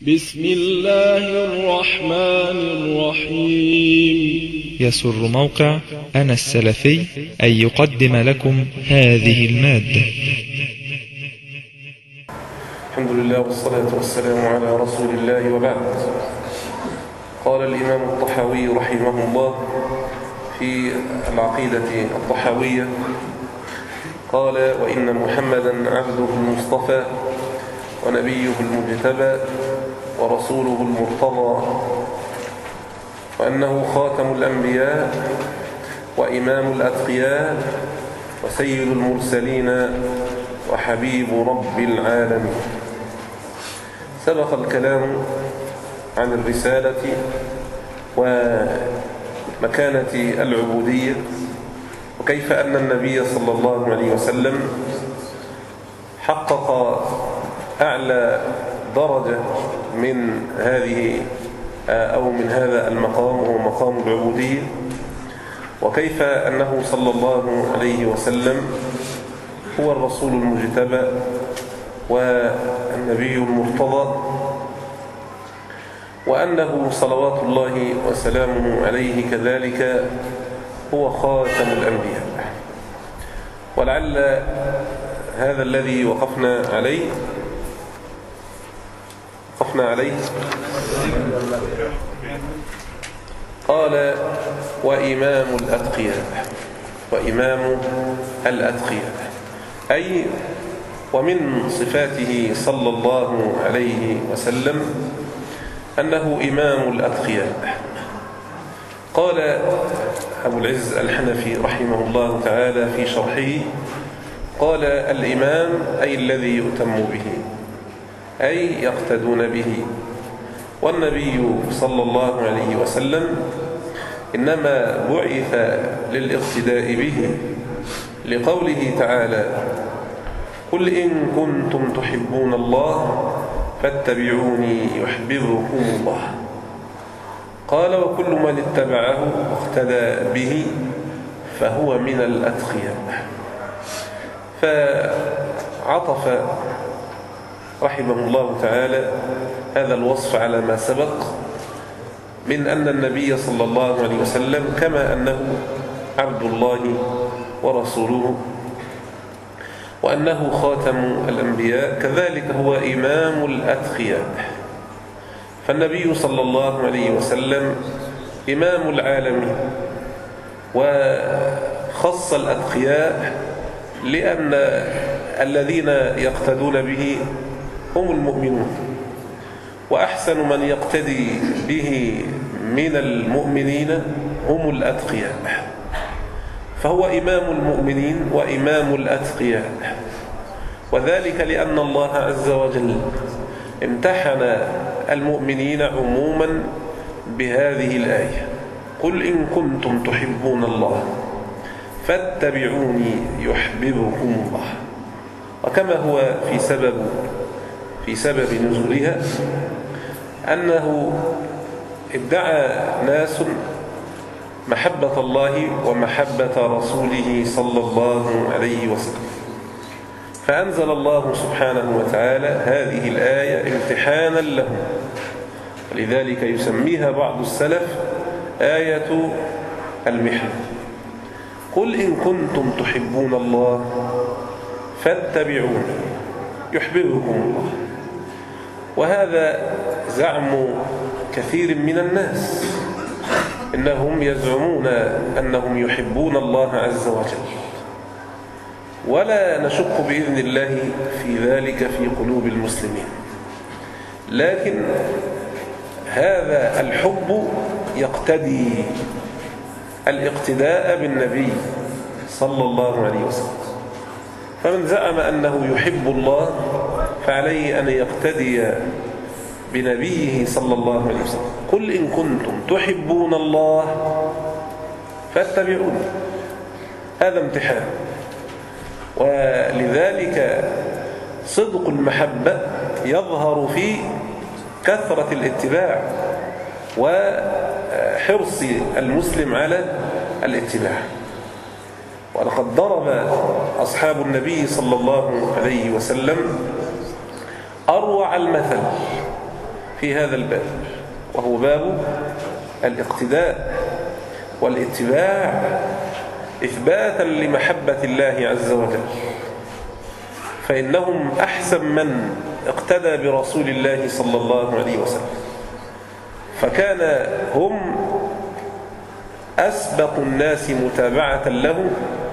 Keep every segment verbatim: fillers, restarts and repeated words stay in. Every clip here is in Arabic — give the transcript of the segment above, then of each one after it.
بسم الله الرحمن الرحيم. يسر موقع أنا السلفي أن يقدم لكم هذه المادة. الحمد لله والصلاة والسلام على رسول الله، وبعد. قال الإمام الطحاوي رحمه الله في العقيدة الطحاوية، قال: وإن محمدا عبده المصطفى ونبيه المجتبى ورسوله المرتضى، وأنه خاتم الأنبياء وإمام الأتقياء وسيد المرسلين وحبيب رب العالمين. سبق الكلام عن الرسالة ومكانة العبودية، وكيف أن النبي صلى الله عليه وسلم حقق أعلى درجة من هذه أو من هذا المقام، وهو مقام العبودية، وكيف أنه صلى الله عليه وسلم هو الرسول المجتبى والنبي المرتضى، وأنه صلوات الله وسلامه عليه كذلك هو خاتم الأنبياء. ولعل هذا الذي وقفنا عليه وقفنا عليه قال: وإمام الأتقياء وإمام الأتقياء، أي ومن صفاته صلى الله عليه وسلم أنه إمام الأتقياء. قال أبو العز الحنفي رحمه الله تعالى في شرحه، قال: الإمام أي الذي يؤتم به، أي يقتدون به. والنبي صلى الله عليه وسلم إنما بعث للاقتداء به، لقوله تعالى: قل إن كنتم تحبون الله فاتبعوني يحببكم الله. قال: وكل من اتبعه واقتدى به فهو من الأتقياء. فعطف رحمه الله تعالى هذا الوصف على ما سبق من أن النبي صلى الله عليه وسلم كما أنه عبد الله ورسوله وأنه خاتم الأنبياء، كذلك هو إمام الأتقياء. فالنبي صلى الله عليه وسلم إمام العالمين، وخص الأتقياء لأن الذين يقتدون به هم المؤمنون، وأحسن من يقتدي به من المؤمنين هم الأتقياء، فهو إمام المؤمنين وإمام الأتقياء. وذلك لأن الله عز وجل امتحن المؤمنين عموما بهذه الآية: قل إن كنتم تحبون الله فاتبعوني يحببكم الله. وكما هو في سبب في سبب نزولها أنه ادعى ناس محبة الله ومحبة رسوله صلى الله عليه وسلم، فأنزل الله سبحانه وتعالى هذه الآية امتحانا لهم، ولذلك يسميها بعض السلف آية المحنة. قل إن كنتم تحبون الله فاتبعوني يحببكم الله. وهذا زعم كثير من الناس، إنهم يزعمون أنهم يحبون الله عز وجل، ولا نشك بإذن الله في ذلك في قلوب المسلمين، لكن هذا الحب يقتدي الاقتداء بالنبي صلى الله عليه وسلم. فمن زعم أنه يحب الله فعليه أن يقتدي بنبيه صلى الله عليه وسلم. قل إن كنتم تحبون الله فاتبعوني، هذا امتحان. ولذلك صدق المحبة يظهر في كثرة الاتباع وحرص المسلم على الاتباع. ولقد ضرب أصحاب النبي صلى الله عليه وسلم أروع المثل في هذا الباب، وهو باب الاقتداء والاتباع إثباتا لمحبة الله عز وجل، فإنهم أحسن من اقتدى برسول الله صلى الله عليه وسلم، فكان هم أسبق الناس متابعة له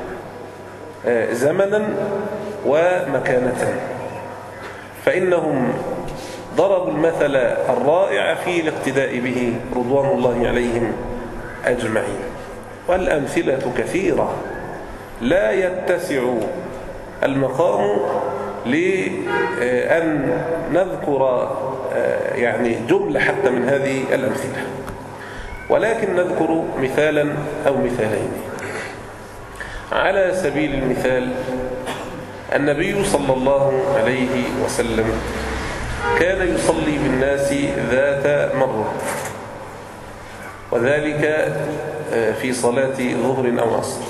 زمنا ومكانة، فإنهم ضربوا المثل الرائع في الاقتداء به رضوان الله عليهم أجمعين. والأمثلة كثيرة لا يتسع المقام لأن نذكر يعني جملة حتى من هذه الأمثلة، ولكن نذكر مثالا أو مثالين. على سبيل المثال، النبي صلى الله عليه وسلم كان يصلي بالناس ذات مرة، وذلك في صلاة ظهر أو عصر،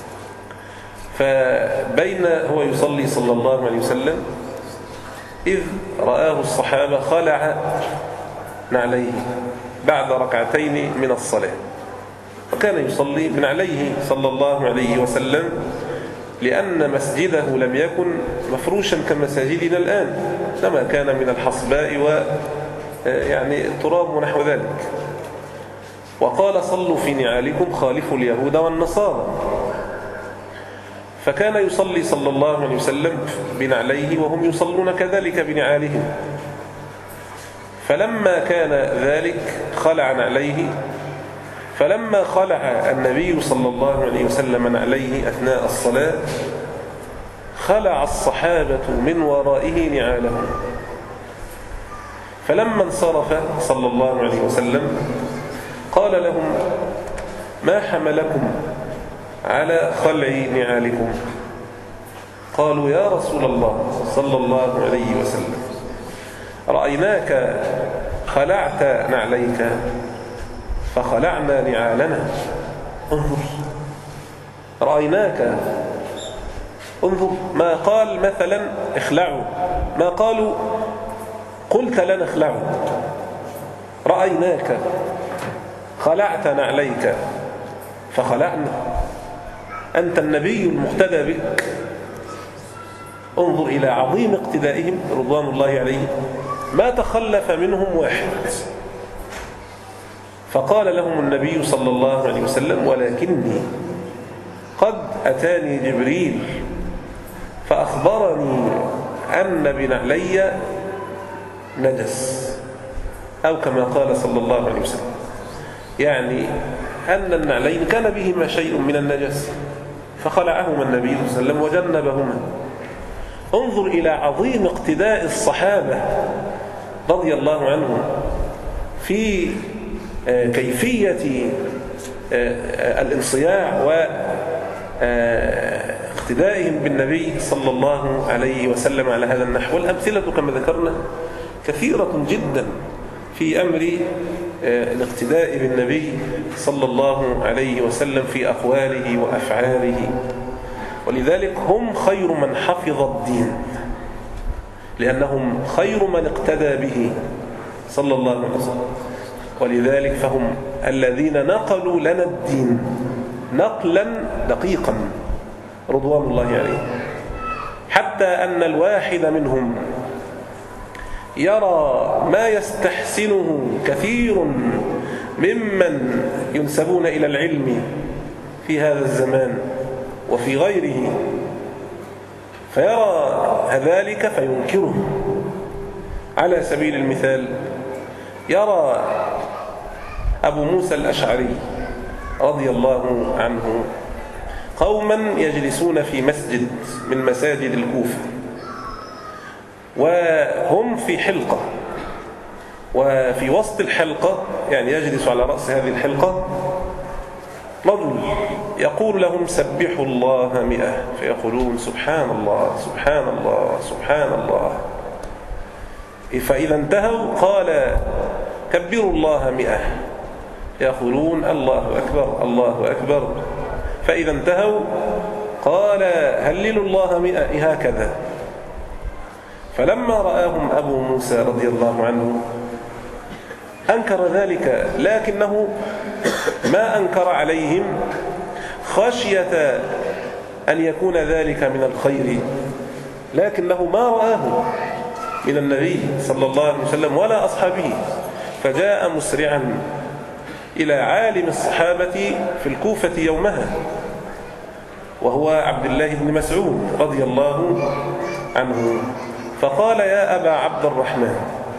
فبين هو يصلي صلى الله عليه وسلم إذ رآه الصحابة خلع نعليه بعد ركعتين من الصلاة، وكان يصلي بنعليه صلى الله عليه وسلم لأن مسجده لم يكن مفروشا كمساجدنا الآن، إنما كان من الحصباء ويعني التراب ونحو ذلك. وقال: صلوا في نعالكم خالفوا اليهود والنصارى. فكان يصلي صلى الله عليه وسلم بنعليه وهم يصلون كذلك بنعالهم، فلما كان ذلك خلع نعليه، فلما خلع النبي صلى الله عليه وسلم نعليه أثناء الصلاة خلع الصحابة من ورائه نعالهم، فلما انصرف صلى الله عليه وسلم قال لهم: ما حملكم على خلع نعالكم؟ قالوا: يا رسول الله صلى الله عليه وسلم، رأيناك خلعت نعليك فخلعنا نعالنا. انظر، رأيناك، انظر، ما قال مثلا اخلعوا، ما قالوا قلت لنا اخلعوا، رأيناك خلعت نعليك فخلعنا، أنت النبي المقتدى بك. انظر إلى عظيم اقتدائهم رضوان الله عليهم، ما تخلف منهم واحد. فقال لهم النبي صلى الله عليه وسلم: ولكني قد أتاني جبريل فأخبرني أن بنعلي نجس، أو كما قال صلى الله عليه وسلم، يعني أن النعلين كان بهما شيء من النجس فخلعهما النبي صلى الله عليه وسلم وجنبهما. انظر إلى عظيم اقتداء الصحابة رضي الله عنهم في كيفية الانصياع واقتدائهم بالنبي صلى الله عليه وسلم على هذا النحو. والأمثلة كما ذكرنا كثيرة جدا في أمر الاقتداء بالنبي صلى الله عليه وسلم في أقواله وأفعاله. ولذلك هم خير من حفظ الدين، لأنهم خير من اقتدى به صلى الله عليه وسلم. ولذلك فهم الذين نقلوا لنا الدين نقلا دقيقا رضوان الله عليه، حتى أن الواحد منهم يرى ما يستحسنه كثير ممن ينسبون إلى العلم في هذا الزمان وفي غيره، فيرى ذلك فينكره. على سبيل المثال، يرى أبو موسى الأشعري رضي الله عنه قوما يجلسون في مسجد من مساجد الكوفة، وهم في حلقة، وفي وسط الحلقة يعني يجلس على رأس هذه الحلقة رجل يقول لهم: سبحوا الله مئة، فيقولون: سبحان الله سبحان الله سبحان الله. فإذا انتهوا قال: كبروا الله مئة، يقولون: الله أكبر الله أكبر. فإذا انتهوا قال: هللوا الله مئة، هكذا. فلما رآهم أبو موسى رضي الله عنه أنكر ذلك، لكنه ما أنكر عليهم خشية أن يكون ذلك من الخير، لكنه ما رآه من النبي صلى الله عليه وسلم ولا أصحابه، فجاء مسرعا إلى عالم الصحابة في الكوفة يومها، وهو عبد الله بن مسعود رضي الله عنه، فقال: يا أبا عبد الرحمن،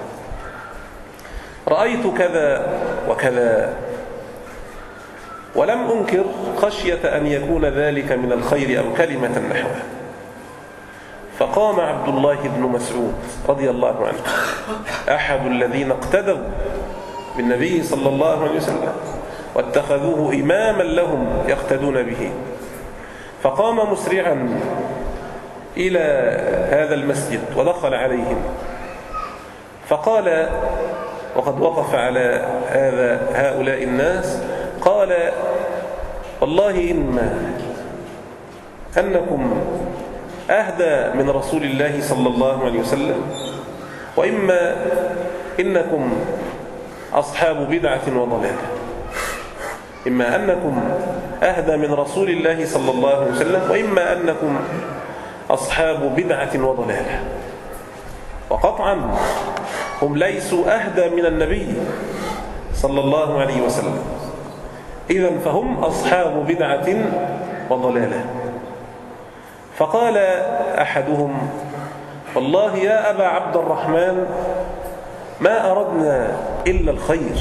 رأيت كذا وكذا، ولم أنكر خشية أن يكون ذلك من الخير أو كلمة نحوه. فقام عبد الله بن مسعود رضي الله عنه، أحد الذين اقتدوا بالنبي صلى الله عليه وسلم واتخذوه إماما لهم يقتدون به، فقام مسرعا إلى هذا المسجد ودخل عليهم، فقال وقد وقف على هذا هؤلاء الناس، قال: والله إما أنكم أهدى من رسول الله صلى الله عليه وسلم، وإما إنكم أصحاب بدعة وضلالة. إما أنكم أهدى من رسول الله صلى الله عليه وسلم، وإما أنكم أصحاب بدعة وضلالة. وقطعا هم ليسوا أهدى من النبي صلى الله عليه وسلم، إذن فهم أصحاب بدعة وضلالة. فقال أحدهم: والله يا أبا عبد الرحمن، ما أردنا إلا الخير.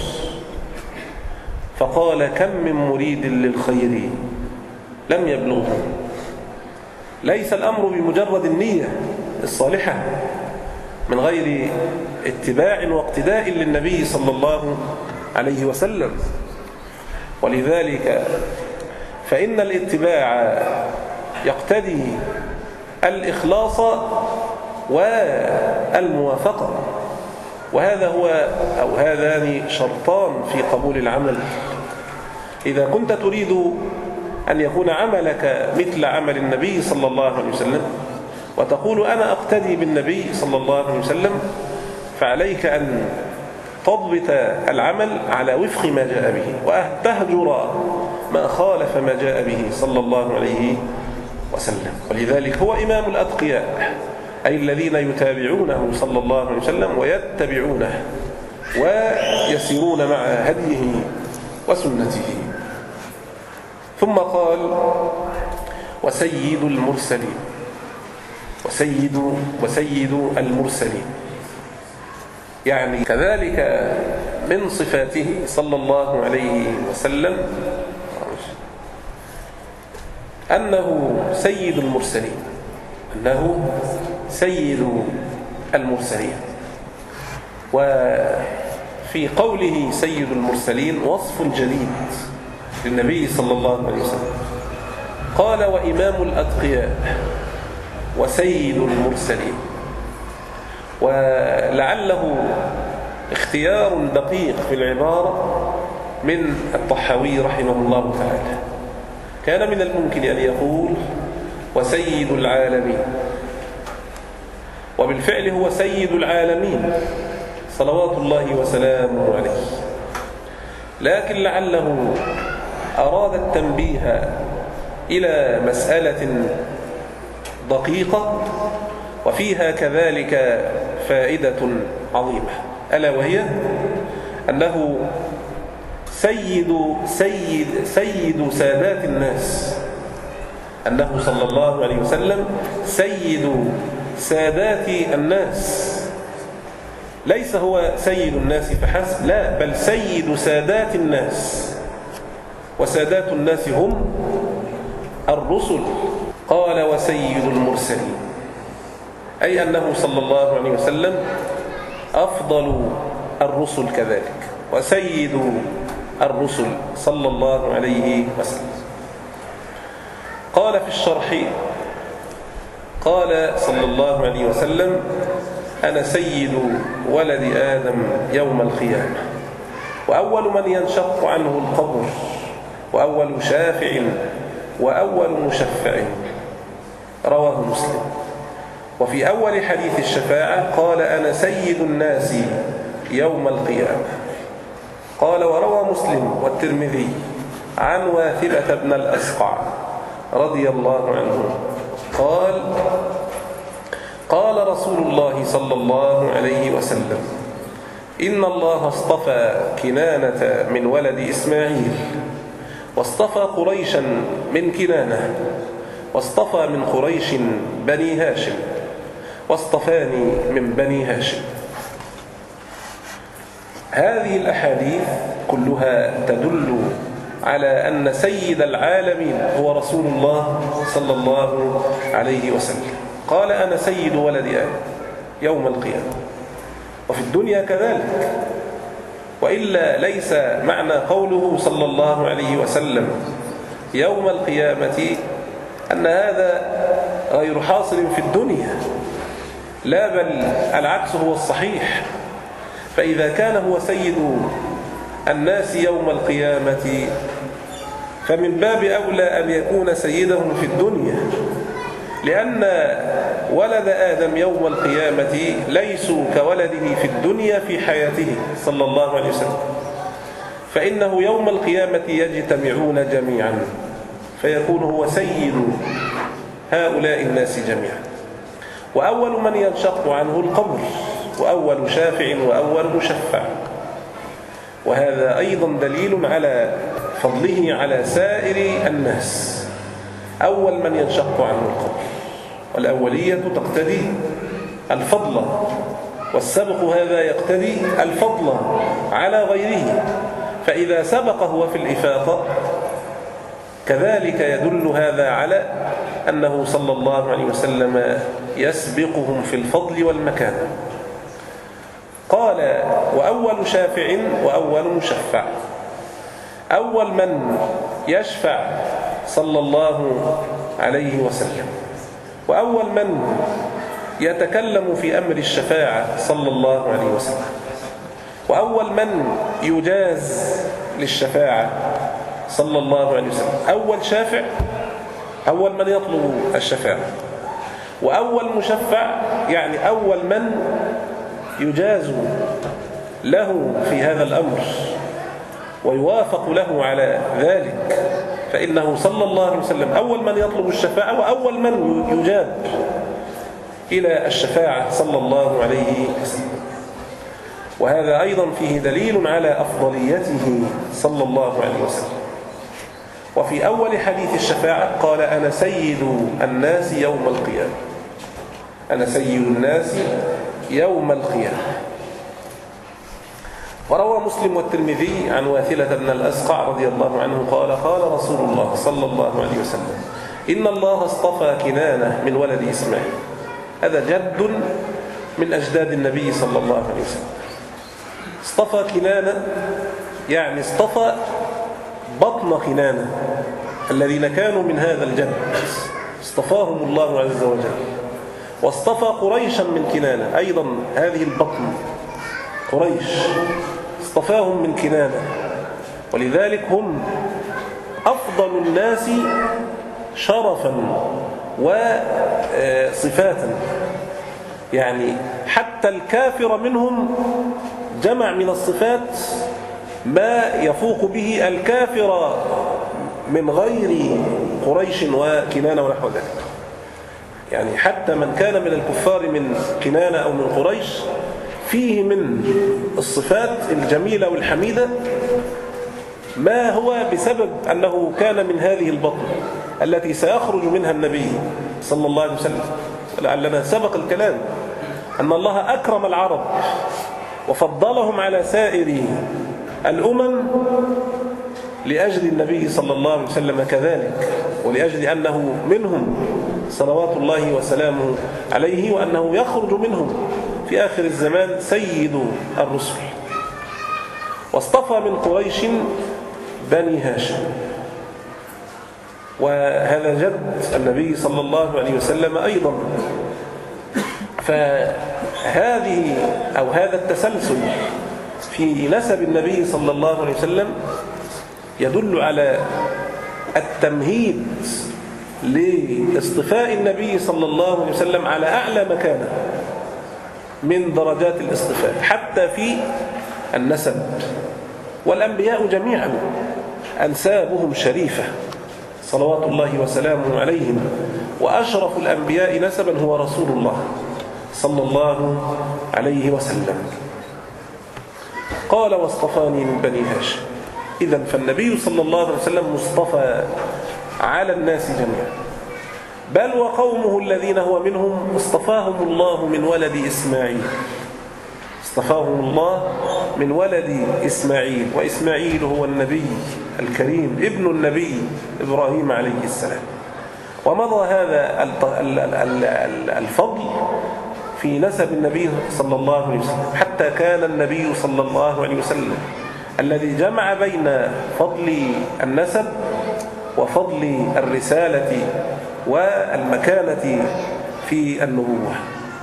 فقال: كم من مريد للخير لم يبلغه. ليس الأمر بمجرد النية الصالحة من غير اتباع واقتداء للنبي صلى الله عليه وسلم، ولذلك فإن الاتباع يقتضي الإخلاص والموافقة، وهذا هو أو هذان شرطان في قبول العمل. إذا كنت تريد أن يكون عملك مثل عمل النبي صلى الله عليه وسلم وتقول أنا أقتدي بالنبي صلى الله عليه وسلم، فعليك أن تضبط العمل على وفق ما جاء به، وأن تهجر ما خالف ما جاء به صلى الله عليه وسلم. ولذلك هو إمام الأتقياء، أي الذين يتابعونه صلى الله عليه وسلم ويتبعونه ويسيرون مع هديه وسنته. ثم قال: وسيد المرسلين، وسيد وسيد المرسلين، يعني كذلك من صفاته صلى الله عليه وسلم أنه سيد المرسلين، أنه سيد المرسلين. وفي قوله سيد المرسلين وصف جديد للنبي صلى الله عليه وسلم، قال: وإمام الأتقياء وسيد المرسلين. ولعله اختيار دقيق في العبارة من الطحاوي رحمه الله تعالى. كان من الممكن أن يقول وسيد العالمين، وبالفعل هو سيد العالمين صلوات الله وسلامه عليه، لكن لعله أراد التنبيه إلى مسألة دقيقة وفيها كذلك فائدة عظيمة، ألا وهي أنه سيد سيد سيد سادات الناس، أنه صلى الله عليه وسلم سيد سادات الناس، ليس هو سيد الناس فحسب، لا، بل سيد سادات الناس، وسادات الناس هم الرسل. قال: وسيد المرسلين، أي أنه صلى الله عليه وسلم أفضل الرسل كذلك، وسيد الرسل صلى الله عليه وسلم. قال في الشرح، قال صلى الله عليه وسلم: أنا سيد ولد آدم يوم القيامة، وأول من ينشق عنه القبر، وأول شافع، وأول مشفع. رواه مسلم. وفي أول حديث الشفاعة قال: أنا سيد الناس يوم القيامة. قال: وروى مسلم والترمذي عن واثلة بن الأسقع رضي الله عنه قال: قال رسول الله صلى الله عليه وسلم: إن الله اصطفى كنانة من ولد إسماعيل، واصطفى قريشا من كنانة، واصطفى من قريش بني هاشم، واصطفاني من بني هاشم. هذه الأحاديث كلها تدل على أن سيد العالمين هو رسول الله صلى الله عليه وسلم. قال: أنا سيد ولد آدم يوم القيامة. وفي الدنيا كذلك، وإلا ليس معنى قوله صلى الله عليه وسلم يوم القيامة أن هذا غير حاصل في الدنيا، لا بل العكس هو الصحيح. فإذا كان هو سيد الناس يوم القيامة فمن باب أولى أن يكون سيدهم في الدنيا، لأن ولد آدم يوم القيامة ليسوا كولده في الدنيا في حياته صلى الله عليه وسلم، فإنه يوم القيامة يجتمعون جميعا فيكون هو سيد هؤلاء الناس جميعا. وأول من ينشق عنه القبر، وأول شافع وأول مشفع. وهذا أيضا دليل على فضله على سائر الناس. أول من ينشق عنه القبر، والأولية تقتدي الفضل، والسبق هذا يقتدي الفضل على غيره. فإذا سبق هو في الإفاقة كذلك يدل هذا على أنه صلى الله عليه وسلم يسبقهم في الفضل والمكانة. قال: وأول شافع وأول مشفع. أول من يشفع صلى الله عليه وسلم، وأول من يتكلم في أمر الشفاعة صلى الله عليه وسلم، وأول من يجاز للشفاعة صلى الله عليه وسلم. أول شافع، أول من يطلب الشفاعة، وأول مشفع يعني أول من يجاز له في هذا الأمر ويوافق له على ذلك، فإنه صلى الله عليه وسلم أول من يطلب الشفاعة وأول من يجاب إلى الشفاعة صلى الله عليه وسلم. وهذا أيضا فيه دليل على أفضليته صلى الله عليه وسلم. وفي أول حديث الشفاعة قال: أنا سيد الناس يوم القيامة. أنا سيد الناس يوم القيامة. وروى مسلم والترمذي عن واثلة بن الأسقع رضي الله عنه قال: قال رسول الله صلى الله عليه وسلم: إن الله اصطفى كنانة من ولد إسماعيل. هذا جد من أجداد النبي صلى الله عليه وسلم. اصطفى كنانة يعني اصطفى بطن كنانة الذين كانوا من هذا الجد، اصطفاهم الله عز وجل. واصطفى قريشا من كنانة، أيضا هذه البطن قريش اصطفاهم من كنانة، ولذلك هم أفضل الناس شرفا وصفاتا. يعني حتى الكافر منهم جمع من الصفات ما يفوق به الكافر من غير قريش وكنانة ونحو ذلك. يعني حتى من كان من الكفار من كنانة أو من قريش فيه من الصفات الجميلة والحميدة ما هو بسبب أنه كان من هذه البطن التي سيخرج منها النبي صلى الله عليه وسلم. لعلنا سبق الكلام أن الله أكرم العرب وفضلهم على سائر الأمم لأجل النبي صلى الله عليه وسلم كذلك، ولأجل أنه منهم صلوات الله وسلامه عليه، وأنه يخرج منهم في آخر الزمان سيد الرسل. واصطفى من قريش بني هاشم، وهذا جد النبي صلى الله عليه وسلم أيضا. فهذه أو هذا التسلسل في نسب النبي صلى الله عليه وسلم يدل على التمهيد لاصطفاء النبي صلى الله عليه وسلم على أعلى مكانة من درجات الاصطفاء حتى في النسب. والأنبياء جميعا أنسابهم شريفة صلوات الله وسلامه عليهم، وأشرف الأنبياء نسبا هو رسول الله صلى الله عليه وسلم. قال واصطفاني من بني هاشم. إذن فالنبي صلى الله عليه وسلم مصطفى على الناس جميعا، بل وقومه الذين هو منهم اصطفاهم الله من ولد إسماعيل، اصطفاهم الله من ولد إسماعيل، وإسماعيل هو النبي الكريم ابن النبي إبراهيم عليه السلام. ومضى هذا الفضل في نسب النبي صلى الله عليه وسلم، حتى كان النبي صلى الله عليه وسلم الذي جمع بين فضل النسب وفضل الرسالة والمكانة في النبوة.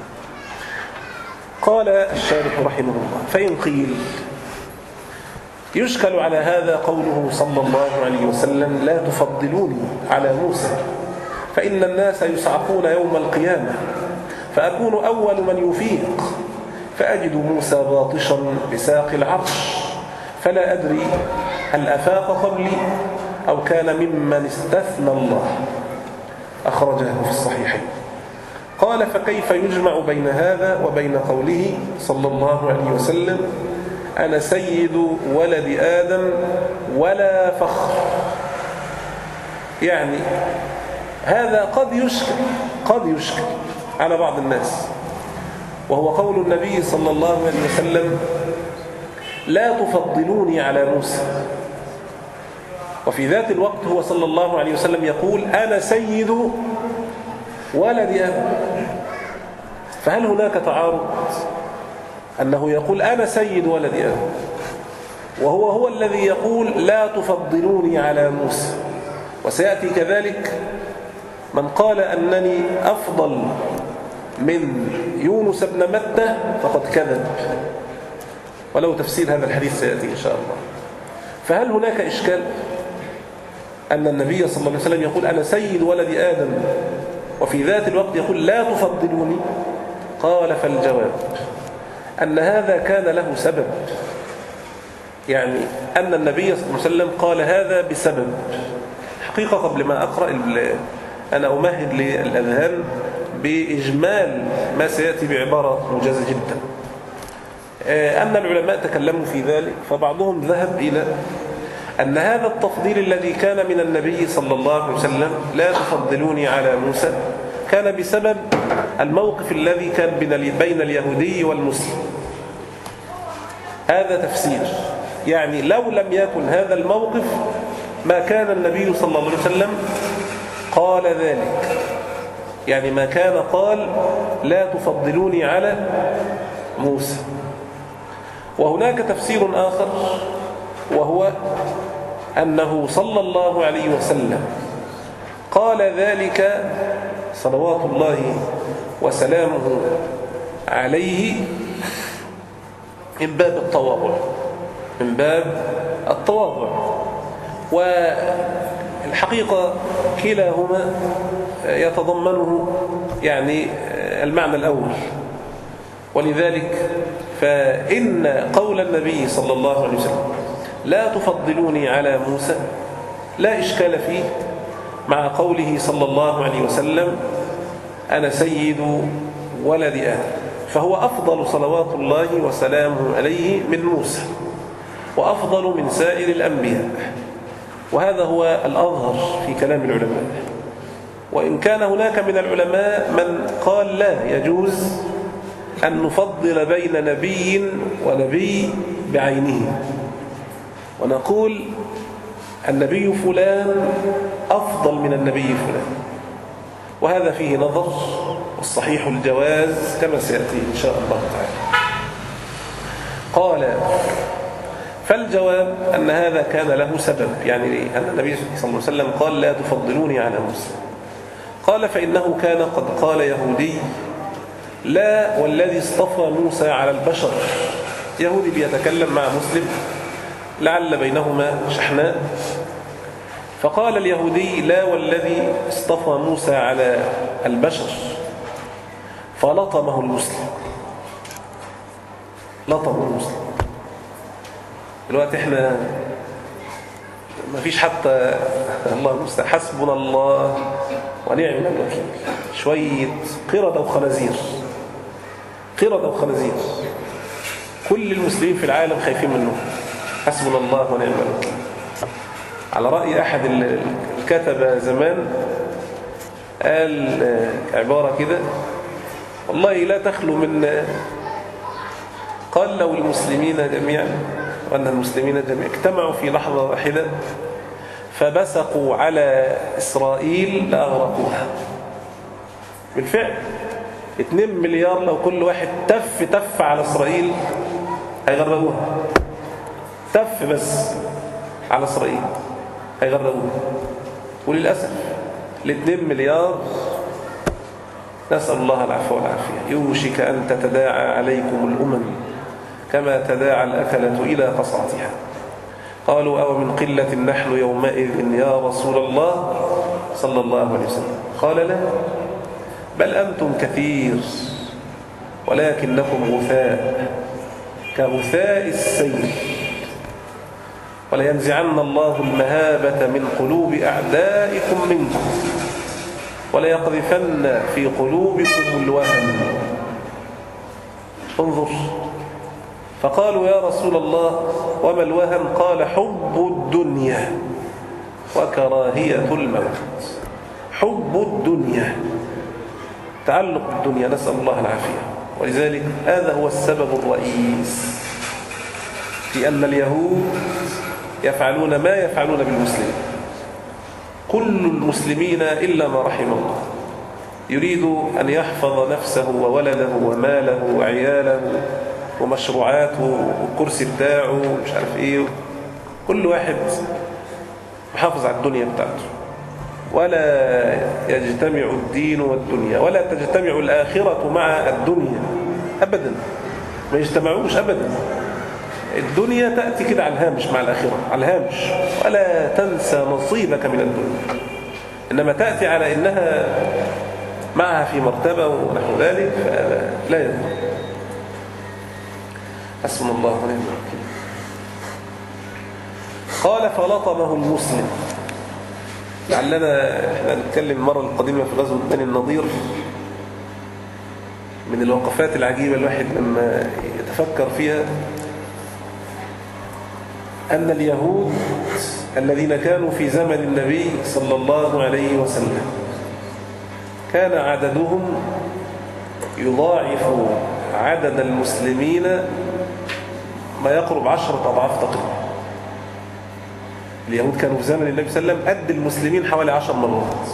قال الشارح رحمه الله: فإن قيل يشكل على هذا قوله صلى الله عليه وسلم: لا تفضلوني على موسى فإن الناس يصعقون يوم القيامة فأكون أول من يفيق فأجد موسى باطشا بساق العرش فلا أدري هل أفاق قبلي أو كان ممن استثنى الله. أخرجه في الصحيحين. قال: فكيف يجمع بين هذا وبين قوله صلى الله عليه وسلم: أنا سيد ولد آدم ولا فخر؟ يعني هذا قد يشكل قد يشكل على بعض الناس، وهو قول النبي صلى الله عليه وسلم: لا تفضلوني على موسى، وفي ذات الوقت هو صلى الله عليه وسلم يقول: أنا سيد ولد آدم. فهل هناك تعارض أنه يقول أنا سيد ولد آدم وهو هو الذي يقول لا تفضلوني على موسى؟ وسيأتي كذلك من قال أنني أفضل من يونس بن متى فقد كذب، ولو تفسير هذا الحديث سيأتي إن شاء الله. فهل هناك إشكال أن النبي صلى الله عليه وسلم يقول أنا سيد ولد آدم وفي ذات الوقت يقول لا تفضلوني؟ قال: فالجواب أن هذا كان له سبب، يعني أن النبي صلى الله عليه وسلم قال هذا بسبب. حقيقة قبل ما أقرأ أنا أمهد للأذهان بإجمال ما سيأتي بعبارة موجزة جدا. أن العلماء تكلموا في ذلك، فبعضهم ذهب إلى أن هذا التفضيل الذي كان من النبي صلى الله عليه وسلم لا تفضلوني على موسى كان بسبب الموقف الذي كان بين اليهودي والمسلم. هذا تفسير، يعني لو لم يكن هذا الموقف ما كان النبي صلى الله عليه وسلم قال ذلك، يعني ما كان قال لا تفضلوني على موسى. وهناك تفسير آخر، وهو أنه صلى الله عليه وسلم قال ذلك صلوات الله وسلامه عليه من باب التواضع، من باب التواضع. والحقيقة كلاهما يتضمنه يعني المعنى الأول. ولذلك فإن قول النبي صلى الله عليه وسلم لا تفضلوني على موسى لا إشكال فيه مع قوله صلى الله عليه وسلم أنا سيد ولد آدم، فهو أفضل صلوات الله وسلامه عليه من موسى، وأفضل من سائر الأنبياء. وهذا هو الأظهر في كلام العلماء، وإن كان هناك من العلماء من قال لا يجوز أن نفضل بين نبي ونبي بعينه، ونقول النبي فلان أفضل من النبي فلان، وهذا فيه نظر، والصحيح الجواز كما سيأتي إن شاء الله تعالى. قال: فالجواب أن هذا كان له سبب، يعني أن النبي صلى الله عليه وسلم قال لا تفضلوني على موسى. قال: فإنه كان قد قال يهودي لا والذي اصطفى موسى على البشر. يهودي بيتكلم مع مسلم لعل بينهما شحناء، فقال اليهودي لا والذي اصطفى موسى على البشر، فلطمه المسلم، لطمه المسلم. دلوقتي احنا ما فيش حتى الله المستعان، حسبنا الله ونعم الوكيل، شوية قردة وخنازير، قردة وخنازير، كل المسلمين في العالم خايفين منهم، حسبنا الله ونعم الوكيل. على رأي أحد الكتبة زمان قال عبارة كده والله لا تخلو من، قال لو المسلمين جميعا وأن المسلمين جميعا اجتمعوا في لحظة واحدة فبسقوا على إسرائيل لأغرقوها. بالفعل اتنين مليار لو كل واحد تف تف على إسرائيل هيغرقوها، تف بس على إسرائيل هيغرقوها. وللأسف الاثنين مليار نسأل الله العفو والعافية يوشك أن تتداعى عليكم الأمم كما تداعى الأكلة إلى قصعتها. قالوا أو من قلة نحن يومئذ يا رسول الله صلى الله عليه وسلم؟ قال لا، بل أنتم كثير ولكنكم غثاء كغثاء السيل، ولينزعن الله المهابة من قلوب أعدائكم منكم وليقذفن في قلوبكم الوهن. انظر، فقالوا يا رسول الله وما الوهن؟ قال حب الدنيا وكراهية الموت. حب الدنيا، تعلق بالدنيا، نسأل الله العافية. ولذلك هذا هو السبب الرئيس في أن اليهود يفعلون ما يفعلون بالمسلمين. كل المسلمين إلا ما رحم الله يريد أن يحفظ نفسه وولده وماله وعياله ومشروعاته والكرسي بتاعه مش عارف إيه، كل واحد محافظ على الدنيا بتاعته، ولا يجتمع الدين والدنيا، ولا تجتمع الآخرة مع الدنيا أبدا، ما يجتمعوش أبدا. الدنيا تأتي كده على الهامش مع الآخرة، على الهامش، ولا تنسى نصيبك من الدنيا، إنما تأتي على إنها معها في مرتبة ونحو ذلك، لا يدري. حسبنا الله ونعم الوكيل. قال فلطمه المسلم. لعلنا احنا نتكلم المرة القديمة في غزوة بني النضير، من الوقفات العجيبة الواحد لما يتفكر فيها أن اليهود الذين كانوا في زمن النبي صلى الله عليه وسلم كان عددهم يضاعف عدد المسلمين ما يقرب عشرة أضعاف تقريبا. اليهود كانوا في زمن النبي صلى الله عليه وسلم قد المسلمين حوالي عشر مرات.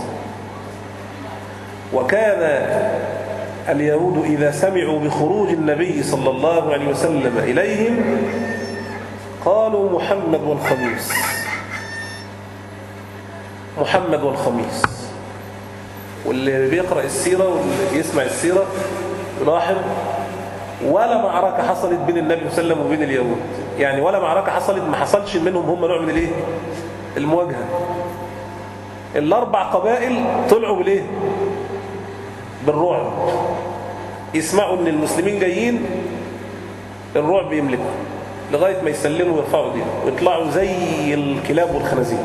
وكان اليهود إذا سمعوا بخروج النبي صلى الله عليه وسلم إليهم قالوا محمد والخميس، محمد والخميس. واللي بيقرأ السيرة واللي يسمع السيرة يلاحظ ولا معركة حصلت بين النبي صلى الله عليه وسلم وبين اليهود، يعني ولا معركة حصلت ما حصلش منهم هم نوع من الايه؟ المواجهة. الأربع قبائل طلعوا بالايه؟ بالرعب. يسمعوا ان المسلمين جايين الرعب يملكوا لغاية ما يسلموا ويرفعوا دين ويطلعوا زي الكلاب والخنازير.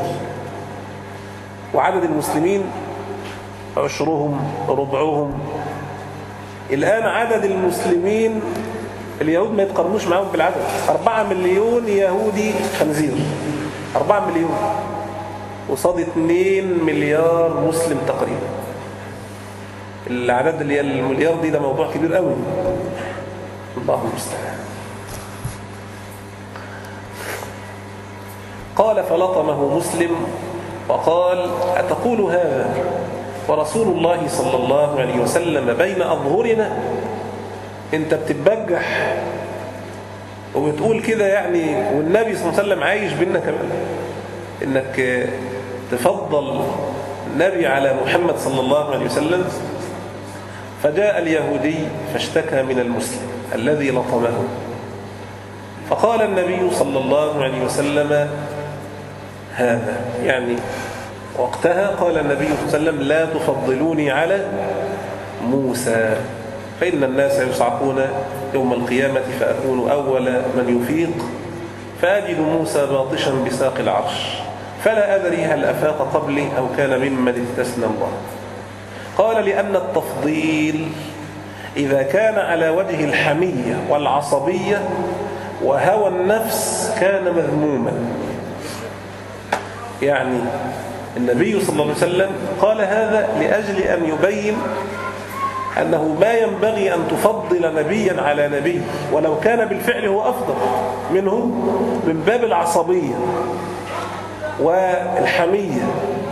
وعدد المسلمين عشرهم ربعهم. الآن عدد المسلمين اليهود ما يتقارنوش معهم بالعدد، أربعة مليون يهودي خنزير، أربعة مليون وصاد اثنين مليار مسلم تقريبا. العدد اللي المليار دي ده موضوع كبير قوي، الله المستعان. قال فلطمه مسلم وقال أتقول هذا ورسول الله صلى الله عليه وسلم بين أظهرنا؟ انت بتتبجح وبتقول كده يعني والنبي صلى الله عليه وسلم عايش بينا كمان، انك تفضل النبي على محمد صلى الله عليه وسلم. فجاء اليهودي فاشتكى من المسلم الذي لطمه، فقال النبي صلى الله عليه وسلم هذا، يعني وقتها قال النبي صلى الله عليه وسلم لا تفضلوني على موسى فإن الناس يصعقون يوم القيامة فأكون أول من يفيق فأجد موسى باطشا بساق العرش فلا أدري هل أفاق قبلي أو كان ممن استثنى الله. قال لأن التفضيل إذا كان على وجه الحمية والعصبية وهوى النفس كان مذموما. يعني النبي صلى الله عليه وسلم قال هذا لأجل أن يبين أنه ما ينبغي أن تفضل نبيا على نبي ولو كان بالفعل هو أفضل منه من باب العصبية والحمية.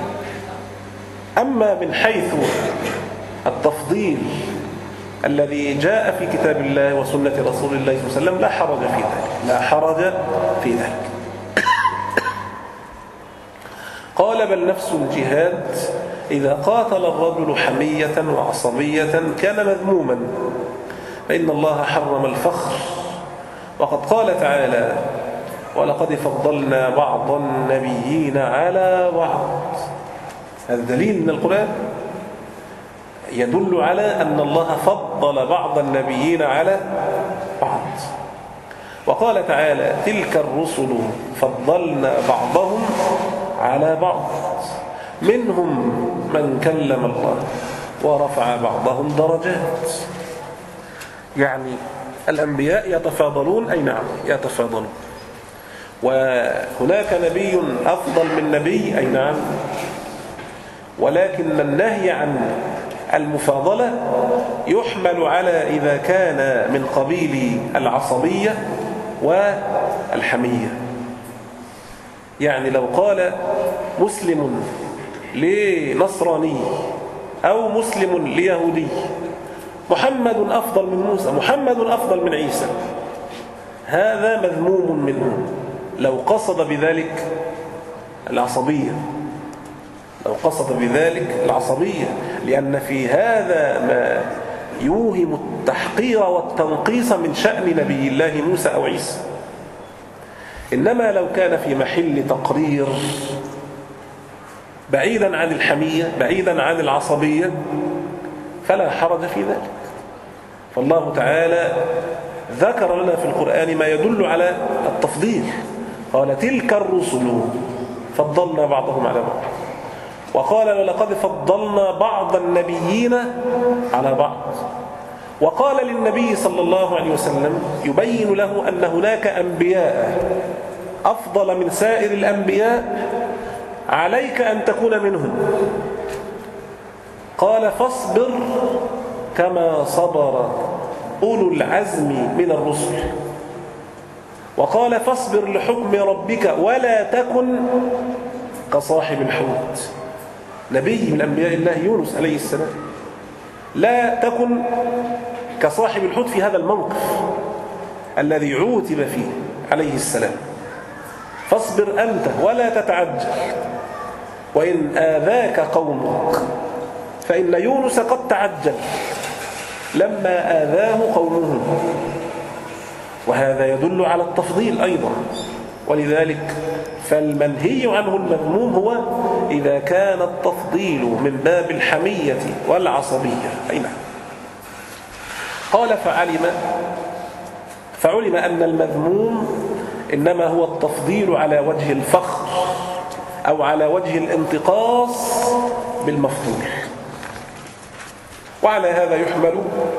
أما من حيث التفضيل الذي جاء في كتاب الله وسنة رسول الله صلى الله عليه وسلم لا حرج في ذلك، لا حرج في ذلك. قال بل نفس الجهاد إذا قاتل الرجل حمية وعصبية كان مذموما، فإن الله حرم الفخر، وقد قال تعالى ولقد فضلنا بعض النبيين على بعض. هذا دليل من القرآن يدل على أن الله فضل بعض النبيين على بعض. وقال تعالى تلك الرسل فضلنا بعضهم على بعض منهم من كلم الله ورفع بعضهم درجات. يعني الأنبياء يتفاضلون، أي نعم يتفاضلون، وهناك نبي أفضل من نبي، أي نعم، ولكن النهي عن المفاضلة يحمل على إذا كان من قبيل العصبية والحمية. يعني لو قال مسلم لنصراني أو مسلم ليهودي محمد أفضل من موسى، محمد أفضل من عيسى، هذا مذموم منه لو قصد بذلك العصبية، لو قصد بذلك العصبية، لأن في هذا ما يوهم التحقير والتنقيص من شأن نبي الله موسى أو عيسى. إنما لو كان في محل تقرير بعيدا عن الحمية بعيدا عن العصبية فلا حرج في ذلك. فالله تعالى ذكر لنا في القرآن ما يدل على التفضيل. قال تلك الرسل فضلنا بعضهم على بعض، وقال ولقد فضلنا بعض النبيين على بعض، وقال للنبي صلى الله عليه وسلم يبين له أن هناك أنبياء أفضل من سائر الأنبياء عليك أن تكون منهم. قال فاصبر كما صبر أولو العزم من الرسل، وقال فاصبر لحكم ربك ولا تكن كصاحب الحوت. نبي من أنبياء الله يونس عليه السلام، لا تكن كصاحب الحوت في هذا الموقف الذي عوتب فيه عليه السلام. فاصبر أنت ولا تتعجل، وإن آذاك قومك، فإن يونس قد تعجل لما آذاه قومه، وهذا يدل على التفضيل أيضا. ولذلك فالمنهي عنه المذموم هو إذا كان التفضيل من باب الحمية والعصبية. أي نعم. قال فعلم فعلم أن المذموم إنما هو التفضيل على وجه الفخر أو على وجه الانتقاص بالمفضول. وعلى هذا يحمل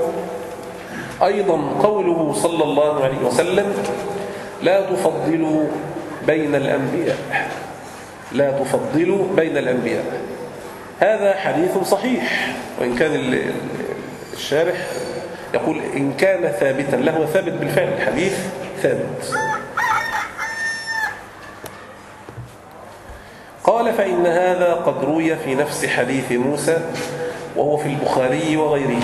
أيضا قوله صلى الله عليه وسلم لا تفضلوا بين الأنبياء، لا تفضلوا بين الأنبياء. هذا حديث صحيح، وإن كان الشارح يقول إن كان ثابتا له ثابت بالفعل، الحديث ثابت. قال فإن هذا قد روي في نفس حديث موسى وهو في البخاري وغيره.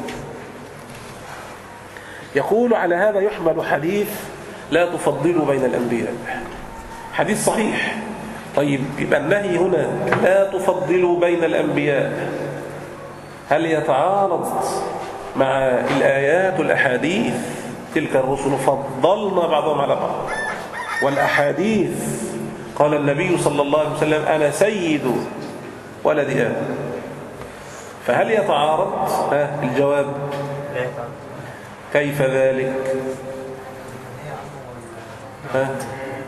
يقول على هذا يحمل حديث لا تفضلوا بين الأنبياء، حديث صحيح. طيب يبقى النهي هنا لا تفضلوا بين الأنبياء هل يتعارض مع الآيات والأحاديث؟ تلك الرسل فضلنا بعضهم على بعض، والأحاديث قال النبي صلى الله عليه وسلم أنا سيد ولد آدم. فهل يتعارض؟ ها الجواب كيف ذلك؟ ها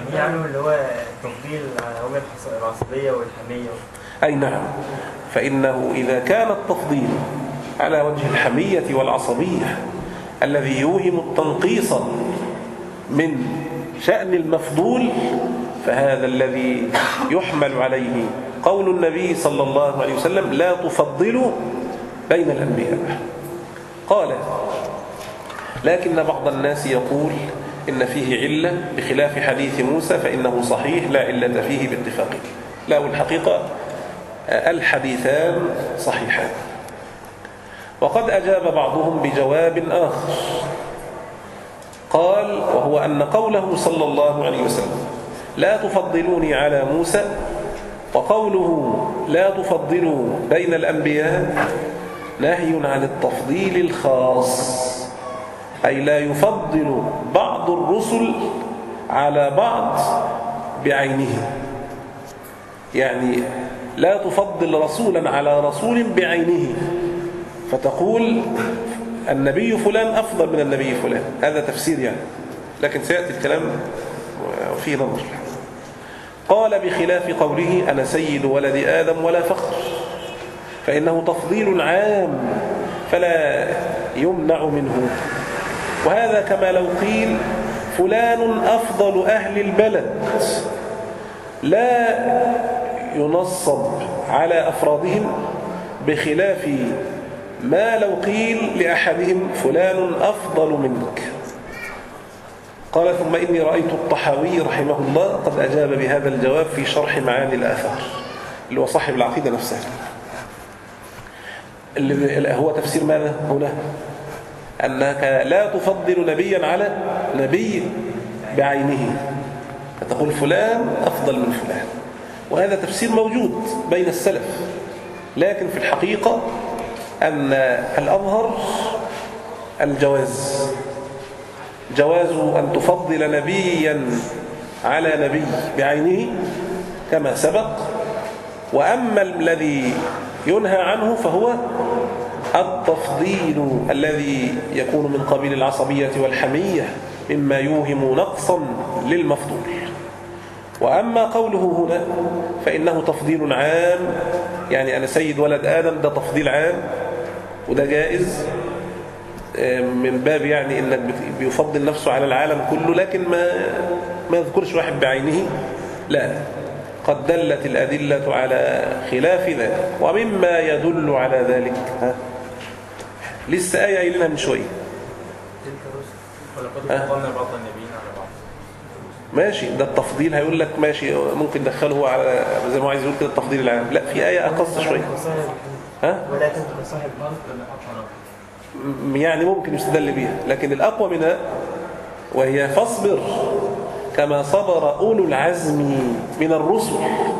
يعني اللي هو التفضيل على وجه العصبية والحمية. أي نعم، فإنه إذا كان التفضيل على وجه الحمية والعصبية الذي يوهم التنقيص من شأن المفضول، فهذا الذي يحمل عليه قول النبي صلى الله عليه وسلم: لا تفضلوا بين الأنبياء. قال: لكن بعض الناس يقول إن فيه علة بخلاف حديث موسى فإنه صحيح لا علة فيه باتفاقه. لا، والحقيقة الحديثان صحيحان. وقد أجاب بعضهم بجواب آخر، قال: وهو أن قوله صلى الله عليه وسلم لا تفضلوني على موسى، وقوله لا تفضلوا بين الأنبياء نهي عن التفضيل الخاص، أي لا يفضل بعض الرسل على بعض بعينه. يعني لا تفضل رسولا على رسول بعينه فتقول النبي فلان أفضل من النبي فلان، هذا تفسير يعني، لكن سيأتي الكلام فيه نظر. قال: بخلاف قوله أنا سيد ولد آدم ولا فخر، فإنه تفضيل عام فلا يمنع منه. وهذا كما لو قيل فلان أفضل أهل البلد، لا ينصب على أفرادهم، بخلاف ما لو قيل لأحدهم فلان أفضل منك. قال: ثم إني رأيت الطحاوي رحمه الله قد أجاب بهذا الجواب في شرح معاني الآثار، اللي هو صاحب العقيدة نفسها، اللي هو تفسير ماذا هنا؟ أنك لا تفضل نبيا على نبي بعينه، فتقول فلان أفضل من فلان، وهذا تفسير موجود بين السلف، لكن في الحقيقة أن الأظهر الجواز، جواز أن تفضل نبيا على نبي بعينه كما سبق. وأما الذي ينهى عنه فهو التفضيل الذي يكون من قبيل العصبية والحمية مما يوهم نقصا للمفضول. وأما قوله هنا فإنه تفضيل عام، يعني أنا سيد ولد آدم، ده تفضيل عام وده جائز من باب يعني إنك بيفضل نفسه على العالم كله، لكن ما ما يذكرش واحد بعينه، لا، قد دلت الأدلة على خلاف ذلك. ومما يدل على ذلك ها لسه آية قايلينها من شوية، ماشي، ده التفضيل هيقول لك ماشي، ممكن ندخله على زي ما عايز يقول كده التفضيل العام، لا، في آية أقص شوية، ها ولكن تصاحب يعني ممكن يستدل بيها، لكن الأقوى منها وهي فاصبر كما صبر أولو العزم من الرسل.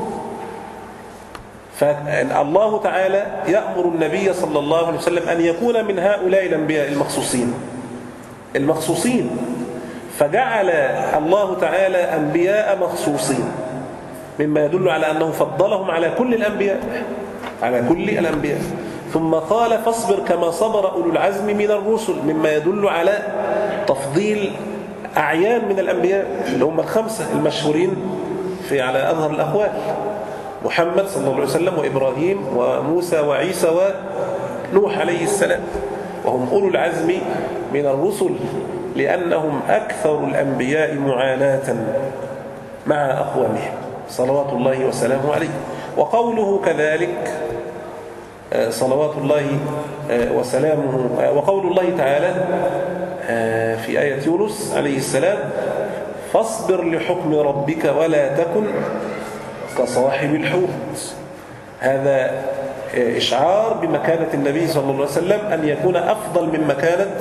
فالله تعالى يأمر النبي صلى الله عليه وسلم أن يكون من هؤلاء الأنبياء المخصوصين المخصوصين فجعل الله تعالى أنبياء مخصوصين، مما يدل على أنه فضلهم على كل الأنبياء على كل الأنبياء ثم قال فاصبر كما صبر أولو العزم من الرسل، مما يدل على تفضيل أعيان من الأنبياء اللي هم الخمسة المشهورين في على أظهر الأقوال، محمد صلى الله عليه وسلم وإبراهيم وموسى وعيسى ونوح عليه السلام، وهم أولو العزم من الرسل لأنهم أكثر الأنبياء معاناة مع أقوامهم صلوات الله وسلامه عليه. وقوله كذلك صلوات الله وسلامه، وقول الله تعالى في آية يونس عليه السلام فاصبر لحكم ربك ولا تكن كصاحب الحوت، هذا إشعار بمكانة النبي صلى الله عليه وسلم أن يكون أفضل من مكانة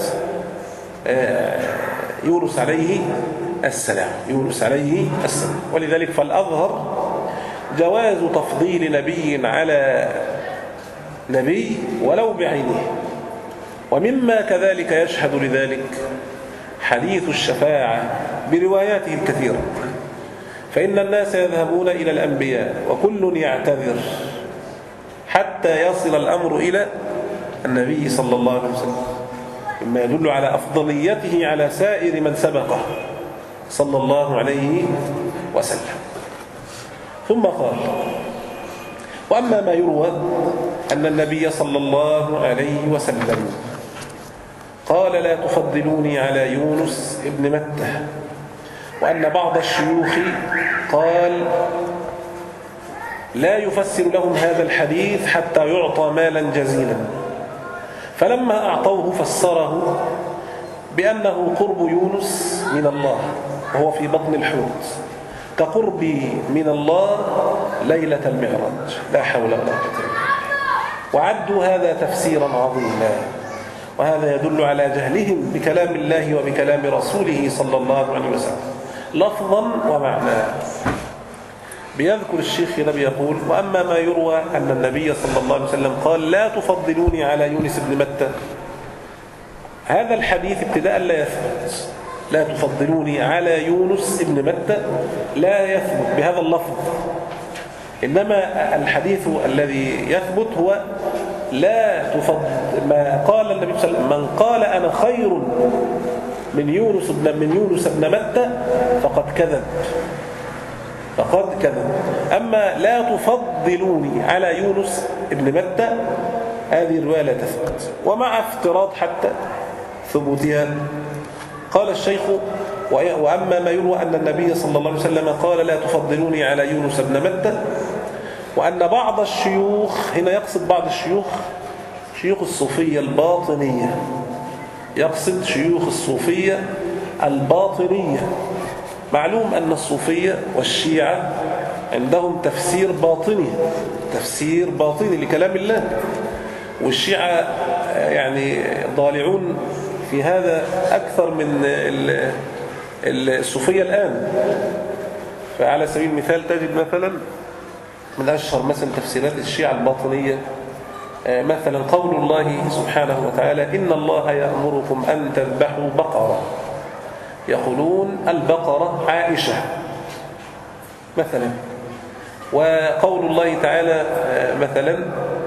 يونس عليه السلام يونس عليه السلام. ولذلك فالأظهر جواز تفضيل نبي على نبي ولو بعينه. ومما كذلك يشهد لذلك حديث الشفاعة برواياته الكثيرة، فإن الناس يذهبون إلى الأنبياء وكل يعتذر حتى يصل الأمر إلى النبي صلى الله عليه وسلم، مما يدل على أفضليته على سائر من سبقه صلى الله عليه وسلم. ثم قال: وأما ما يروى أن النبي صلى الله عليه وسلم قال: لا تفضلوني على يونس ابن متى، وأن بعض الشيوخ قال: لا يفسر لهم هذا الحديث حتى يعطى مالا جزيلا، فلما أعطوه فسره بأنه قرب يونس من الله وهو في بطن الحوت كقرب من الله ليلة المعراج. لا حول ولا قوة إلا بالله. وعدوا هذا تفسيرا عظيما، وهذا يدل على جهلهم بكلام الله وبكلام رسوله صلى الله عليه وسلم لفظا ومعنى. بيذكر الشيخ هنا بيقول: وأما ما يروى أن النبي صلى الله عليه وسلم قال: لا تفضلوني على يونس بن متى، هذا الحديث ابتداء لا يثبت. لا تفضلوني على يونس بن متى لا يثبت بهذا اللفظ، إنما الحديث الذي يثبت هو لا تفضل ما قال النبي صلى الله عليه وسلم: من قال أنا خير من يونس بن من يونس بن متى فقد كذب فقد كذب. أما لا تفضلوني على يونس بن متى هذه الرواية لا تثبت، ومع افتراض حتى ثبوتها. قال الشيخ: وأما ما يروى أن النبي صلى الله عليه وسلم قال: لا تفضلوني على يونس بن متى، وأن بعض الشيوخ، هنا يقصد بعض الشيوخ شيوخ الصوفية الباطنية، يقصد شيوخ الصوفية الباطنية. معلوم أن الصوفية والشيعة عندهم تفسير باطني، تفسير باطني لكلام الله، والشيعة يعني ضالعون في هذا أكثر من الصوفية الآن. فعلى سبيل المثال تجد مثلا من أشهر مثلا تفسيرات الشيعة الباطنية مثلا قول الله سبحانه وتعالى: إن الله يأمركم أن تذبحوا بقرة، يقولون البقرة عائشة مثلا. وقول الله تعالى مثلا: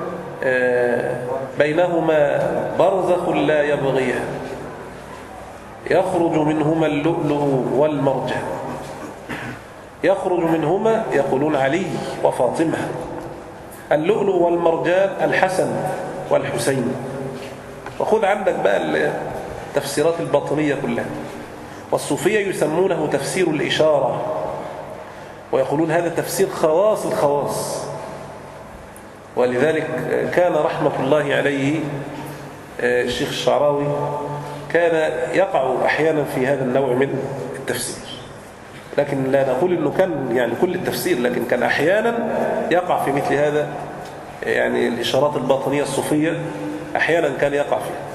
بينهما برزخ لا يبغيان يخرج منهما اللؤلؤ والمرجان، يخرج منهما يقولون علي وفاطمة، اللؤلؤ والمرجان الحسن والحسين. وخذ عندك بقى التفسيرات الباطنية كلها. والصوفية يسمونه تفسير الإشارة، ويقولون هذا تفسير خواص الخواص. ولذلك كان رحمة الله عليه الشيخ الشعراوي كان يقع أحيانا في هذا النوع من التفسير، لكن لا نقول أنه كان يعني كل التفسير، لكن كان أحيانا يقع في مثل هذا، يعني الإشارات الباطنية الصوفية أحيانا كان يقع فيها.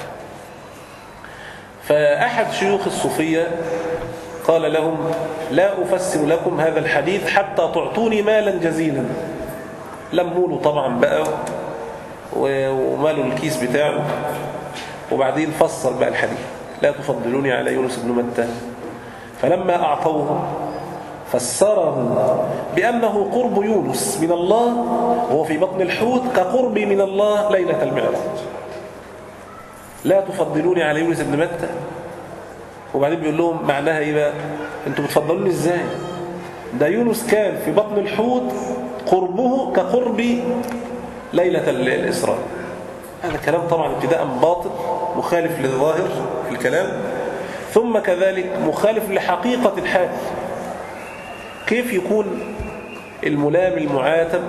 فأحد شيوخ الصوفية قال لهم: لا أفسر لكم هذا الحديث حتى تعطوني مالا جزيلا. لموا له طبعا بقى ومالوا الكيس بتاعه، وبعدين فسر بقى الحديث: لا تفضلوني على يونس بن متى. فلما أعطوه فسره بأنه قرب يونس من الله وهو في بطن الحوت كقرب من الله ليلة المعراج. لا تفضلوني على يونس بن متى. وبعدين بيقول لهم معناها ايه بقى؟ انتوا بتفضلوني ازاي؟ ده يونس كان في بطن الحوت قربه كقرب ليلة الإسراء. هذا كلام طبعا ابتداء باطل مخالف للظاهر في الكلام، ثم كذلك مخالف لحقيقة الحال. كيف يكون الملام المعاتب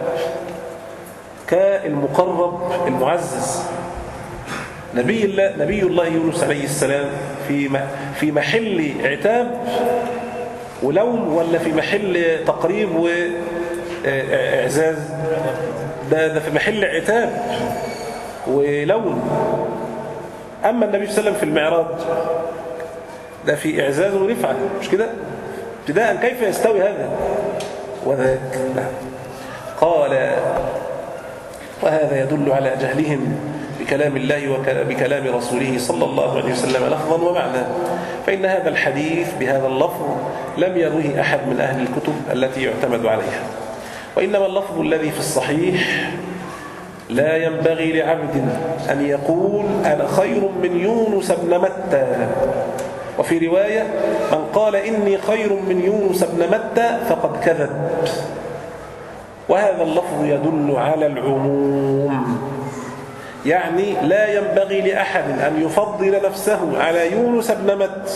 كالمقرب المعزز؟ نبي الله نبي الله يونس عليه السلام في في محل عتاب ولوم، ولا في محل تقريب واعزاز؟ ده ده في محل عتاب ولوم. اما النبي صلى الله عليه وسلم في المعراج ده في اعزاز ورفعه، مش كده؟ ابتداء كيف يستوي هذا وذاك؟ قال: وهذا يدل على جهلهم بكلام الله وبكلام رسوله صلى الله عليه وسلم لفظا ومعنى، فإن هذا الحديث بهذا اللفظ لم يروه أحد من أهل الكتب التي يعتمد عليها، وإنما اللفظ الذي في الصحيح: لا ينبغي لعبد أن يقول أنا خير من يونس بن متى، وفي رواية من قال إني خير من يونس بن متى فقد كذب. وهذا اللفظ يدل على العموم، يعني لا ينبغي لأحد أن يفضل نفسه على يونس بن متى.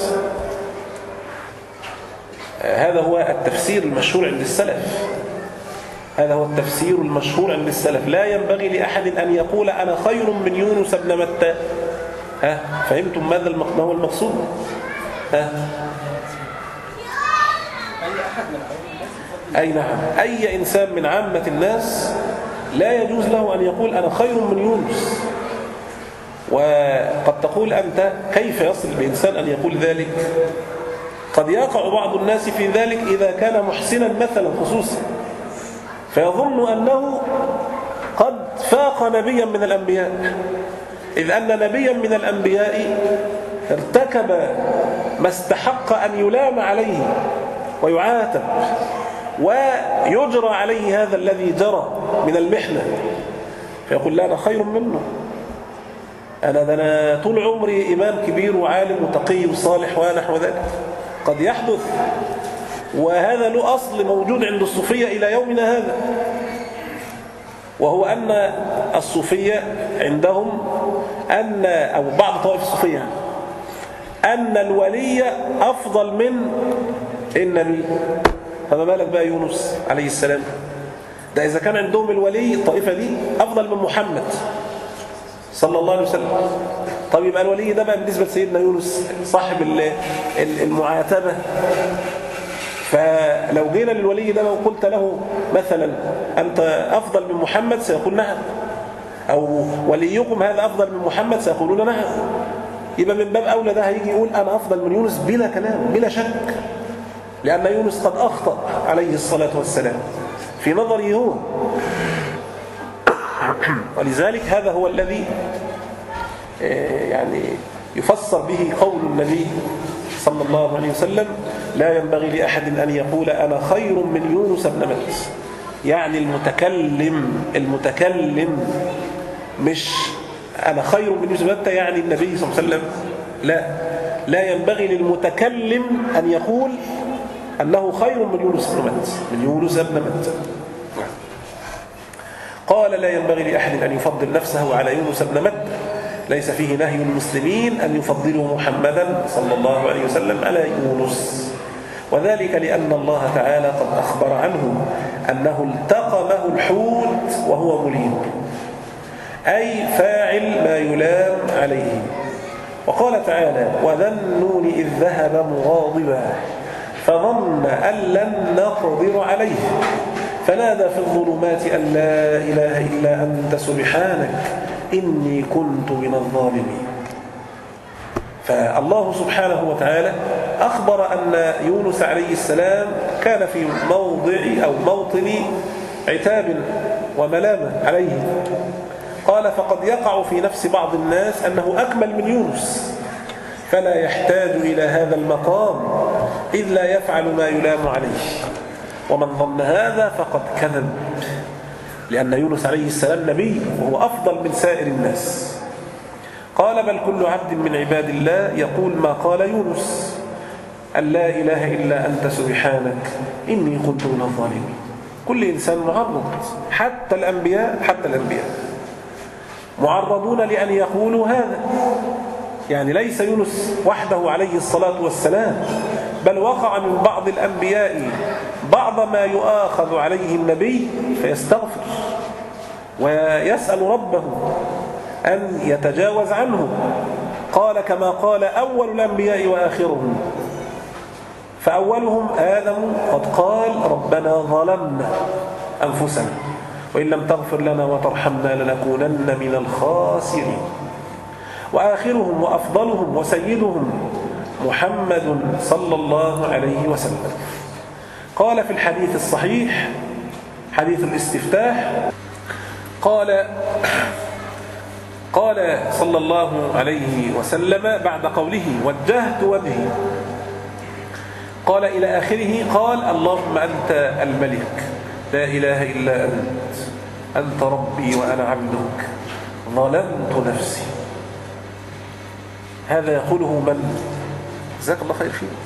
هذا هو التفسير المشهور عند السلف، هذا هو التفسير المشهور عند السلف. لا ينبغي لأحد أن يقول أنا خير من يونس بن متى. ها فهمتم ماذا ما هو المقصود؟ ها أي نعم، أي إنسان من عامة الناس لا يجوز له أن يقول أنا خير من يونس. وقد تقول أنت كيف يصل بإنسان أن يقول ذلك؟ قد يقع بعض الناس في ذلك إذا كان محسنا مثلا خصوصا، فيظن أنه قد فاق نبيا من الأنبياء، إذ أن نبيا من الأنبياء ارتكب ما استحق أن يلام عليه ويعاتب ويجرى عليه هذا الذي جرى من المحنة، فيقول لا أنا خير منه، أنا ده أنا طول عمري إمام كبير وعالم وتقي وصالح ونحو ذلك. قد يحدث، وهذا له أصل موجود عند الصوفية إلى يومنا هذا، وهو أن الصوفية عندهم أن أو بعض طوائف الصوفية أن الولي أفضل من النبي. فما بالك بقى يونس عليه السلام؟ ده إذا كان عندهم الولي الطائفة دي أفضل من محمد صلى الله عليه وسلم، طب يبقى الولي ده بقى بالنسبة لسيدنا يونس صاحب المعاتبة. فلو جينا للولي ده وقلت له مثلا أنت أفضل من محمد سيقول نعم، أو وليكم هذا أفضل من محمد سيقولون نعم، يبقى من باب أولى ده هيجي يقول أنا أفضل من يونس بلا كلام بلا شك، لأن يونس قد أخطأ عليه الصلاة والسلام في نظره هو. ولذلك هذا هو الذي يعني يفسر به قول النبي صلى الله عليه وسلم لا ينبغي لأحد أن يقول أنا خير من يونس بن متى، يعني المتكلم المتكلم مش أنا خير من يونس بن متى يعني النبي صلى الله عليه وسلم، لا لا ينبغي للمتكلم أن يقول أنه خير من يونس بن متى من يونس بن متى. قال لا ينبغي لأحد أن يفضل نفسه على يونس بن متى، ليس فيه نهي المسلمين أن يفضلوا محمدا صلى الله عليه وسلم على يونس، وذلك لأن الله تعالى قد أخبر عنه أنه التقمه الحوت وهو مليم، أي فاعل ما يلام عليه. وقال تعالى وذا النون إذ ذهب مغاضبا فظن أن لن نقدر عليه فنادى في الظلمات أن لا إله إلا أنت سبحانك إني كنت من الظالمين. فالله سبحانه وتعالى أخبر أن يونس عليه السلام كان في موضع أو موطن عتاب وملامة عليه. قال فقد يقع في نفس بعض الناس أنه أكمل من يونس فلا يحتاج إلى هذا المقام إذ لا يفعل ما يلام عليه، ومن ظن هذا فقد كذب، لأن يونس عليه السلام نبي وهو أفضل من سائر الناس. قال بل كل عبد من عباد الله يقول ما قال يونس أن لا إله إلا أنت سبحانك إني كنت من الظالمين. كل إنسان معرض، حتى الأنبياء حتى الأنبياء معرضون لأن يقولوا هذا، يعني ليس يونس وحده عليه الصلاة والسلام، بل وقع من بعض الأنبياء بعض ما يؤاخذ عليه النبي فيستغفر ويسأل ربه أن يتجاوز عنه. قال كما قال أول الأنبياء وآخرهم، فأولهم آدم قد قال ربنا ظلمنا أنفسنا وإن لم تغفر لنا وترحمنا لنكونن من الخاسرين، وآخرهم وأفضلهم وسيدهم محمد صلى الله عليه وسلم. قال في الحديث الصحيح حديث الاستفتاح قال قال صلى الله عليه وسلم بعد قوله وجهت وجهي قال إلى آخره قال اللهم أنت الملك لا إله إلا أنت أنت ربي وأنا عبدك ظلمت نفسي. هذا يقوله من؟ جزاك الله خير فيه.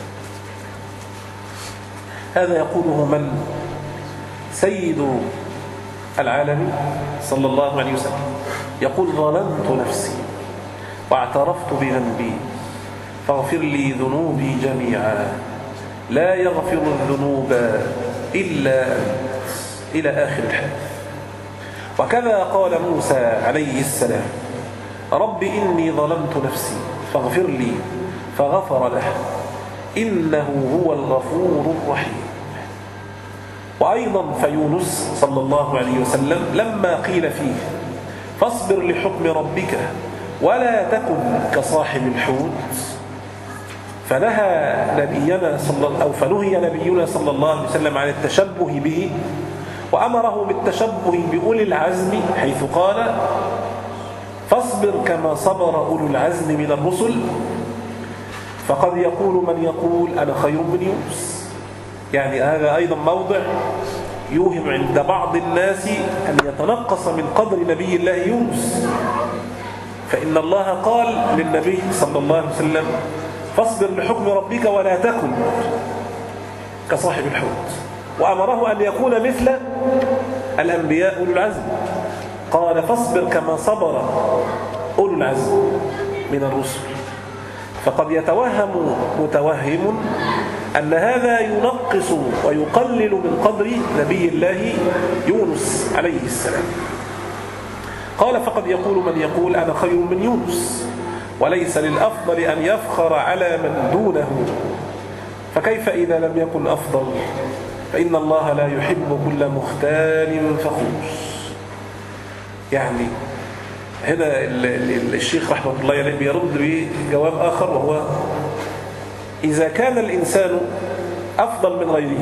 هذا يقوله من؟ سيد العالمين صلى الله عليه وسلم يقول: ظلمت نفسي واعترفت بذنبي فاغفر لي ذنوبي جميعا لا يغفر الذنوب إلا أنت، إلى آخر الحديث. وكذا قال موسى عليه السلام: رب إني ظلمت نفسي فاغفر لي فغفر له إنه هو الغفور الرحيم. وأيضا فيونس صلى الله عليه وسلم لما قيل فيه: فاصبر لحكم ربك ولا تكن كصاحب الحوت، فنهى نبينا صلى أو فنهي نبينا صلى الله عليه وسلم عن التشبه به، وأمره بالتشبه بأولي العزم، حيث قال: فاصبر كما صبر أولو العزم من الرسل. فقد يقول من يقول: أنا خير من يونس. يعني هذا أيضا موضع يوهم عند بعض الناس أن يتنقص من قدر نبي الله يونس، فإن الله قال للنبي صلى الله عليه وسلم: فاصبر لحكم ربك ولا تكن كصاحب الحوت، وأمره أن يكون مثل الأنبياء أولو العزم. قال: فاصبر كما صبر أولو العزم من الرسل. فقد يتوهم متوهم أن هذا ينقص ويقلل من قدر نبي الله يونس عليه السلام. قال: فقد يقول من يقول: أنا خير من يونس، وليس للأفضل أن يفخر على من دونه، فكيف إذا لم يكن أفضل؟ فإن الله لا يحب كل مختال فخور. يعني هنا الشيخ رحمه الله عليه بيرد بجواب آخر، وهو: إذا كان الإنسان أفضل من غيره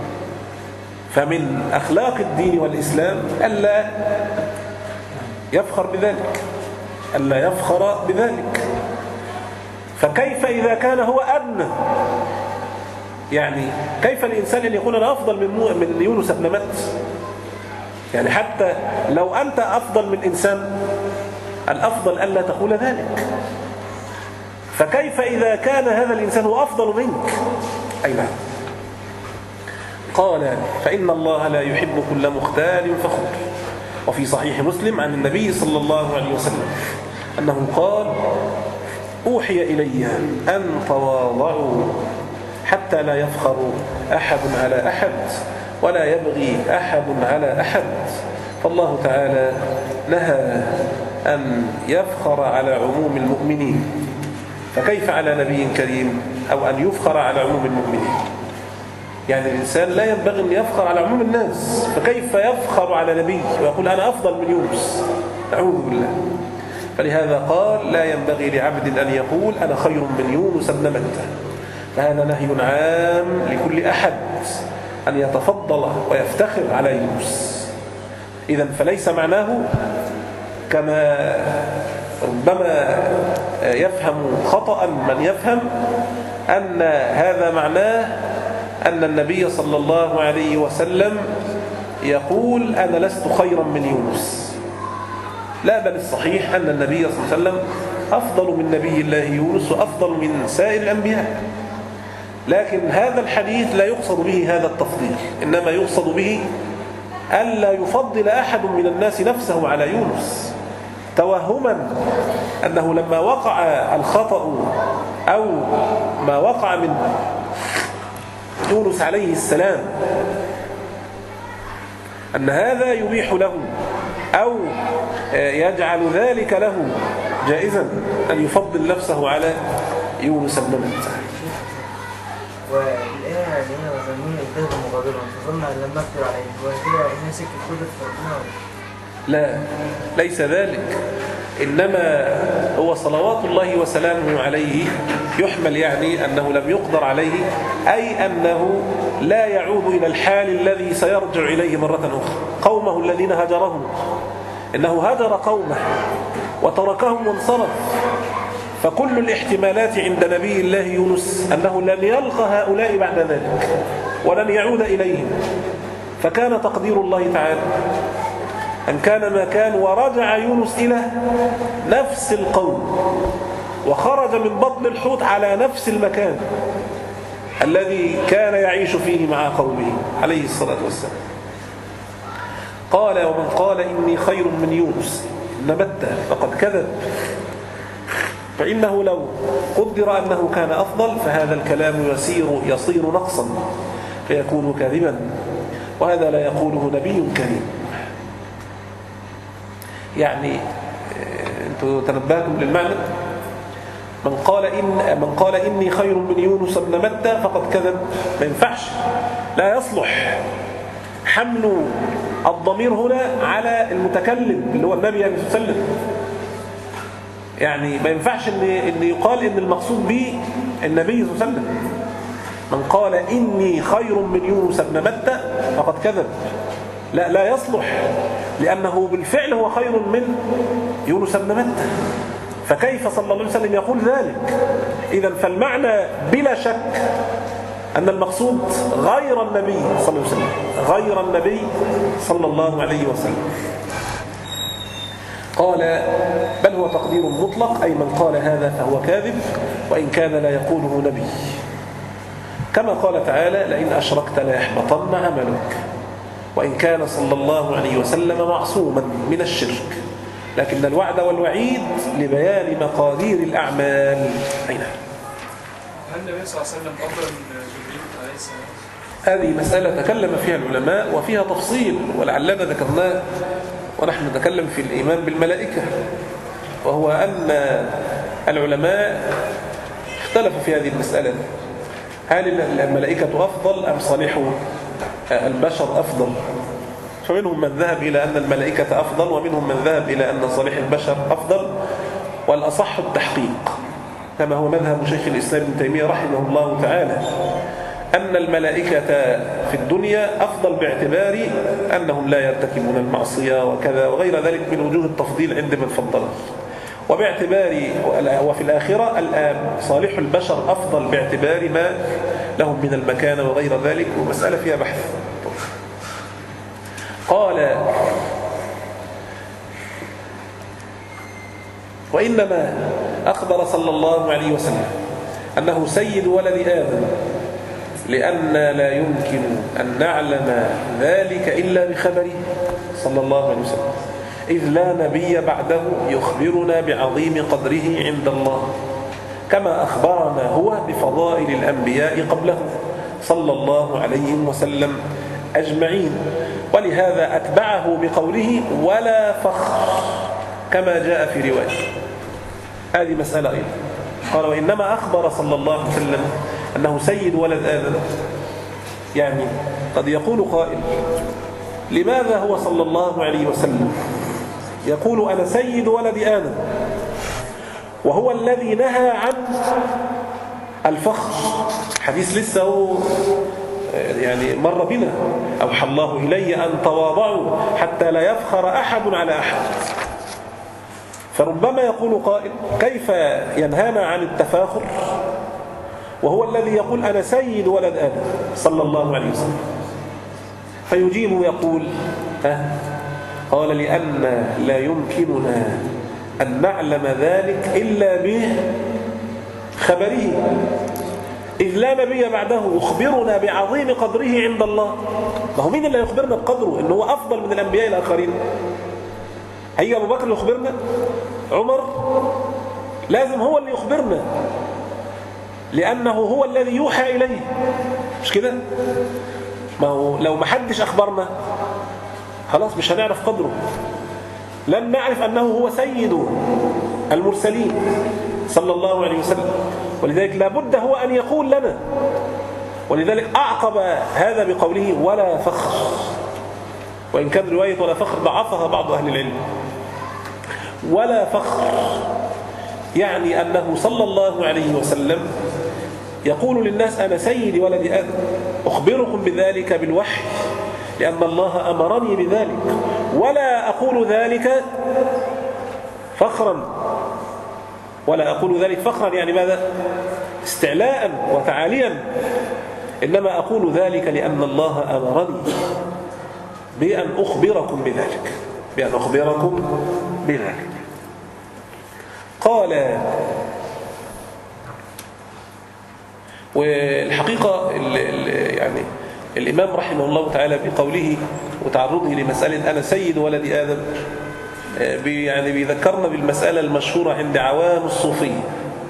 فمن أخلاق الدين والإسلام ألا يفخر بذلك، ألا يفخر بذلك. فكيف إذا كان هو أدنى؟ يعني كيف الإنسان أن يكون أنا أفضل من من يونس بن متى؟ يعني حتى لو أنت أفضل من إنسان، الأفضل ألا تقول ذلك. فكيف إذا كان هذا الإنسان هو أفضل منك؟ أي نعم. قال: فإن الله لا يحب كل مختال فخور. وفي صحيح مسلم عن النبي صلى الله عليه وسلم أنه قال: أوحي إلي أن تواضعوا حتى لا يفخر أحد على أحد ولا يبغي أحد على أحد. فالله تعالى نهى أن يفخر على عموم المؤمنين، فكيف على نبي كريم؟ أو أن يفخر على عموم المؤمنين. يعني الإنسان لا ينبغي أن يفخر على عموم الناس، فكيف يفخر على نبي ويقول أنا أفضل من يونس؟ أعوذ بالله. فلهذا قال: لا ينبغي لعبد أن يقول أنا خير من يونس بن متى. فهذا نهي عام لكل أحد أن يتفضل ويفتخر على يونس. إذن فليس معناه كما ربما يفهم خطأ من يفهم أن هذا معناه أن النبي صلى الله عليه وسلم يقول أنا لست خيرا من يونس. لا، بل الصحيح أن النبي صلى الله عليه وسلم أفضل من نبي الله يونس وأفضل من سائر الأنبياء. لكن هذا الحديث لا يقصد به هذا التفضيل، إنما يقصد به ألا يفضل أحد من الناس نفسه على يونس، توهما أنه لما وقع الخطأ أو ما وقع من يونس عليه السلام أن هذا يبيح له أو يجعل ذلك له جائزا أن يفضل نفسه على يونس بن متى. والآية يعني هنا وظنون الذهب مغاضبا فظن أن لم نقدر عليه، وكده إنها سكة كل فرقنا. لا، ليس ذلك، إنما هو صلوات الله وسلامه عليه يحمل يعني أنه لم يقدر عليه، أي أنه لا يعود إلى الحال الذي سيرجع إليه مرة أخرى. قومه الذين هجرهم، إنه هجر قومه وتركهم وانصرف. فكل الاحتمالات عند نبي الله يونس أنه لن يلقى هؤلاء بعد ذلك ولن يعود إليهم. فكان تقدير الله تعالى أن كان ما كان ورجع يونس إلى نفس القوم وخرج من بطن الحوت على نفس المكان الذي كان يعيش فيه مع قومه عليه الصلاة والسلام. قال: ومن قال إني خير من يونس بن متى فقد كذب، فإنه لو قدر أنه كان أفضل فهذا الكلام يصير, يصير نقصا فيكون كاذبا، وهذا لا يقوله نبي كريم. يعني أنتم تنبهتم للمعنى. من قال إن من قال إني خير من يونس بن متى فقد كذب، ما ينفعش، لا يصلح حمل الضمير هنا على المتكلم اللي هو النبي صلى الله عليه وسلم. يعني ما ينفعش ان ان يقال ان المقصود به النبي صلى الله عليه وسلم. من قال إني خير من يونس بن متى فقد كذب، لا لا يصلح، لأنه بالفعل هو خير من يونس بن متى، فكيف صلى الله عليه وسلم يقول ذلك؟ إذن فالمعنى بلا شك أن المقصود غير النبي صلى الله عليه وسلم، غير النبي صلى الله عليه وسلم. قال: بل هو تقدير مطلق، أي من قال هذا فهو كاذب، وإن كان لا يقوله نبي، كما قال تعالى: لئن أشركت ليحبطن عملك، وإن كان صلى الله عليه وسلم معصوما من الشرك، لكن الوعد والوعيد لبيان مقادير الأعمال. أين هل النبي صلى الله عليه وسلم أفضل من جبريل عليه السلام؟ هذه مسألة تكلم فيها العلماء وفيها تفصيل، ولعلنا ذكرناه ونحن نتكلم في الإيمان بالملائكة، وهو أن العلماء اختلفوا في هذه المسألة: هل الملائكة أفضل أم صالح البشر أفضل؟ فمنهم من ذهب إلى أن الملائكة أفضل، ومنهم من ذهب إلى أن صالح البشر أفضل، والأصح التحقيق كما هو مذهب شيخ الإسلام ابن تيمية رحمه الله تعالى، أن الملائكة في الدنيا أفضل باعتبار أنهم لا يرتكبون المعصية وكذا وغير ذلك من وجوه التفضيل عند من فضله، وباعتبار وفي الآخرة صالح البشر أفضل باعتبار ما لهم من المكانة وغير ذلك، ومسألة فيها بحث. قال: وإنما أخبر صلى الله عليه وسلم أنه سيد ولد آدم لأن لا يمكن أن نعلم ذلك إلا بخبره صلى الله عليه وسلم، إذ لا نبي بعده يخبرنا بعظيم قدره عند الله، كما أخبرنا هو بفضائل الأنبياء قبله صلى الله عليه وسلم أجمعين، ولهذا أتبعه بقوله: ولا فخر، كما جاء في رواية. هذه مسألة أيضا. قال: وإنما أخبر صلى الله عليه وسلم أنه سيد ولد آدم. يعني قد يقول قائل: لماذا هو صلى الله عليه وسلم يقول أنا سيد ولد آدم وهو الذي نهى عن الفخر؟ حديث لسه هو يعني مر بنا: أوحى الله إلي أن تواضعوا حتى لا يفخر أحد على أحد. فربما يقول قائل: كيف ينهانا عن التفاخر وهو الذي يقول أنا سيد ولد آدم صلى الله عليه وسلم؟ فيجيب ويقول: أه قال: لأن لا يمكننا أن نعلم ذلك إلا بخبره، إذ لا نبي بعده يخبرنا بعظيم قدره عند الله. ما هو مين اللي يخبرنا بقدره إنه هو أفضل من الأنبياء الآخرين؟ هي أبو بكر يخبرنا؟ عمر؟ لازم هو اللي يخبرنا، لأنه هو الذي يوحى إليه، مش كده؟ ما هو لو ما حدش أخبرنا خلاص مش هنعرف قدره، لن نعرف أنه هو سيد المرسلين صلى الله عليه وسلم، ولذلك لابد هو أن يقول لنا. ولذلك أعقب هذا بقوله: ولا فخر، وإن كان رواية ولا فخر ضعفها بعض أهل العلم. ولا فخر يعني أنه صلى الله عليه وسلم يقول للناس: أنا سيد ولد آدم، أخبركم بذلك بالوحي لأن الله أمرني بذلك، ولا أقول ذلك فخرا، ولا أقول ذلك فخرا يعني ماذا؟ استعلاء وتعاليا، إنما أقول ذلك لأن الله أمرني بأن أخبركم بذلك، بأن أخبركم بذلك. قال: والحقيقة ال ال يعني الإمام رحمه الله تعالى بقوله وتعرضه لمسألة أنا سيد ولد آدم بي يعني بيذكرنا بالمسألة المشهورة عند عوام الصوفية،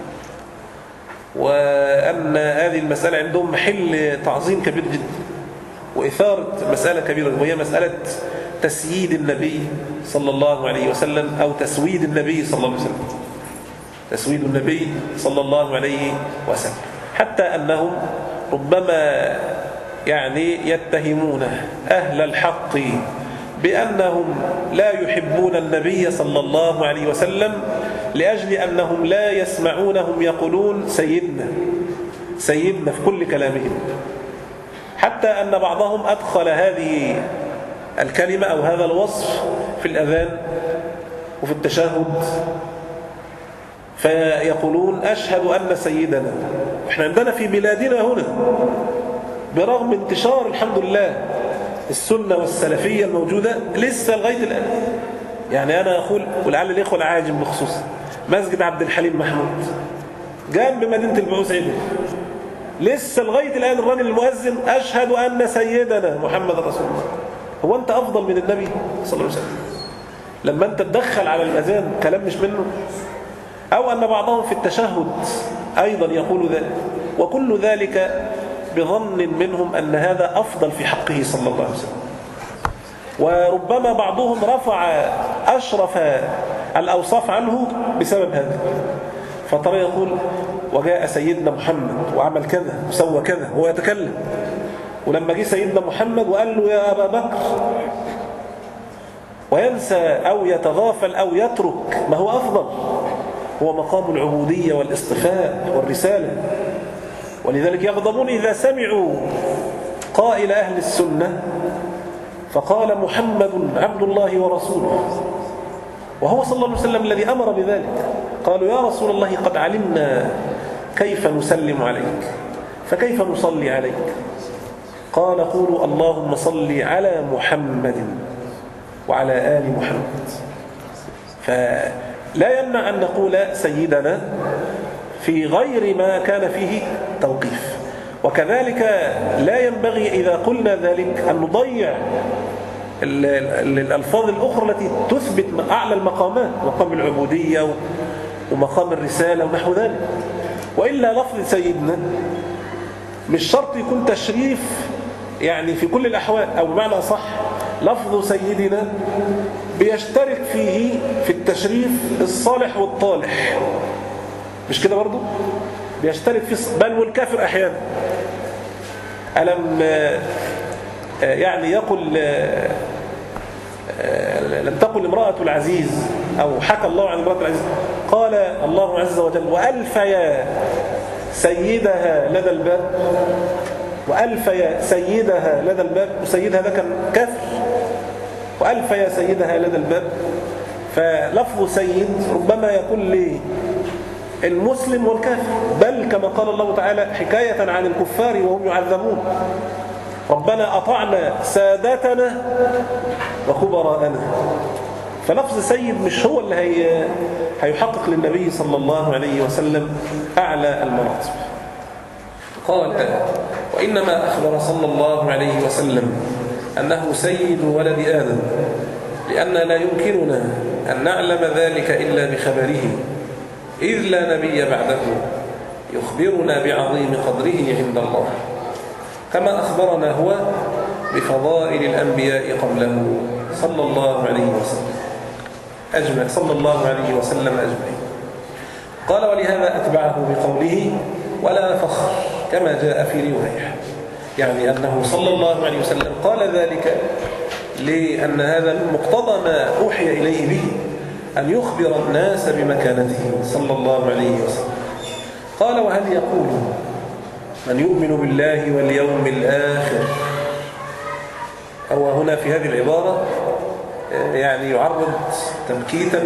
وأن هذه المسألة عندهم محل تعظيم كبير جدا وإثارة مسألة كبيرة، وهي مسألة تسييد النبي صلى الله عليه وسلم أو تسويد النبي صلى الله عليه وسلم، تسويد النبي صلى الله عليه وسلم، حتى أنهم ربما يعني يتهمون أهل الحق بأنهم لا يحبون النبي صلى الله عليه وسلم لأجل أنهم لا يسمعونهم يقولون سيدنا سيدنا في كل كلامهم، حتى أن بعضهم أدخل هذه الكلمة أو هذا الوصف في الأذان وفي التشهد، فيقولون أشهد أن سيدنا. إحنا عندنا في بلادنا هنا برغم انتشار الحمد لله السنة والسلفية الموجودة لسه لغاية الآن، يعني أنا أقول ولعل الإخوة العاجم بخصوص مسجد عبد الحليم محمود جنب مدينة البعوث عيدة، لسه لغاية الآن الراجل المؤذن أشهد أن سيدنا محمد رسول الله. هو أنت أفضل من النبي صلى الله عليه وسلم لما أنت تدخل على الأذان كلام مش منه؟ أو أن بعضهم في التشهد أيضا يقول ذلك، وكل ذلك بظن منهم أن هذا أفضل في حقه صلى الله عليه وسلم. وربما بعضهم رفع أشرف الأوصاف عنه بسبب هذا، فترى يقول وجاء سيدنا محمد وعمل كذا وسوى كذا وهو يتكلم، ولما جه سيدنا محمد وقال له يا أبا بكر وينسى أو يتغافل أو يترك ما هو أفضل، هو مقام العبودية والاصطفاء والرسالة. ولذلك يغضبون إذا سمعوا قائل أهل السنة فقال محمد عبد الله ورسوله، وهو صلى الله عليه وسلم الذي أمر بذلك. قالوا يا رسول الله قد علمنا كيف نسلم عليك فكيف نصلي عليك؟ قال قولوا اللهم صل على محمد وعلى آل محمد. فلا يمنع أن نقول سيدنا في غير ما كان فيه توقيف، وكذلك لا ينبغي إذا قلنا ذلك أن نضيع الألفاظ الأخرى التي تثبت أعلى المقامات، مقام العبودية ومقام الرسالة ونحو ذلك. وإلا لفظ سيدنا مش شرط يكون تشريف يعني في كل الأحوال، أو بمعنى صح لفظ سيدنا بيشترك فيه في التشريف الصالح والطالح، مش كده برضو؟ بيشترك في بل والكافر أحيانا. ألم يعني يقول لم تقل امرأة العزيز أو حكى الله عن امرأة العزيز قال الله عز وجل وألف يا سيدها لدى الباب، وألف يا سيدها لدى الباب، وسيدها ده كان كافر، وألف يا سيدها لدى الباب. فلفظ سيد ربما يكون للمسلم والكافر، بل كما قال الله تعالى حكاية عن الكفار وهم يعذبون ربنا أطعنا سادتنا وكبراءنا. فلفظ سيد مش هو اللي هي هيحقق للنبي صلى الله عليه وسلم أعلى المراتب. قال وإنما أخبر صلى الله عليه وسلم أنه سيد ولد آدم لأن لا يمكننا أن نعلم ذلك إلا بخبره، إذ لا نبي بعده يخبرنا بعظيم قدره عند الله، كما أخبرنا هو بفضائل الأنبياء قبله صلى الله عليه وسلم أجمع صلى الله عليه وسلم أجمعين. قال ولهذا أتبعه بقوله ولا فخر كما جاء في رواية، يعني أنه صلى الله عليه وسلم قال ذلك لأن هذا مقتضى ما أوحي إليه به، أن يخبر الناس بمكانته صلى الله عليه وسلم. قال وهل يقول من يؤمن بالله واليوم الآخر؟ هو هنا في هذه العبارة يعني يعرض تمكيتا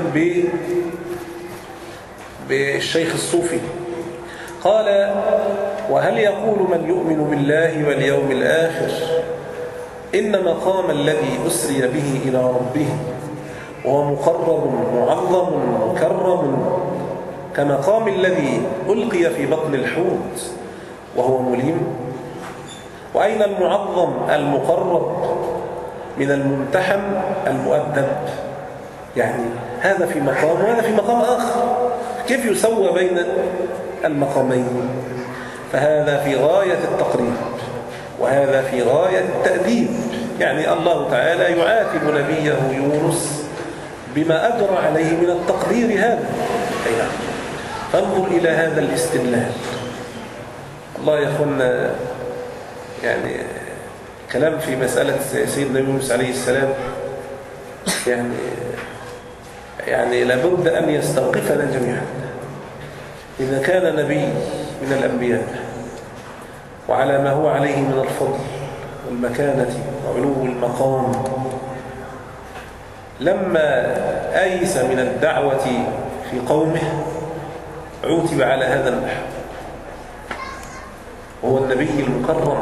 بالشيخ الصوفي. قال وهل يقول من يؤمن بالله واليوم الآخر إن مقام الذي أسري به إلى ربه وهو مقرب معظم مكرم كمقام الذي ألقي في بطن الحوت وهو مليم؟ وأين المعظم المقرب من الممتحن المؤدب؟ يعني هذا في مقام وهذا في مقام آخر، كيف يسوى بين المقامين؟ فهذا في غاية التقريب وهذا في غاية التأديب. يعني الله تعالى يعاتب نبيه يونس بما أجرى عليه من التقدير هذا. أي نعم. فانظر إلى هذا الاستدلال. الله يخلنا يعني كلام في مسألة سيدنا يونس عليه السلام يعني يعني لابد أن يستوقفنا جميعا. إذا كان نبي من الأنبياء وعلى ما هو عليه من الفضل والمكانة وعلو المقام، لما أيس من الدعوة في قومه عوتب على هذا النحو، وهو النبي المكرم،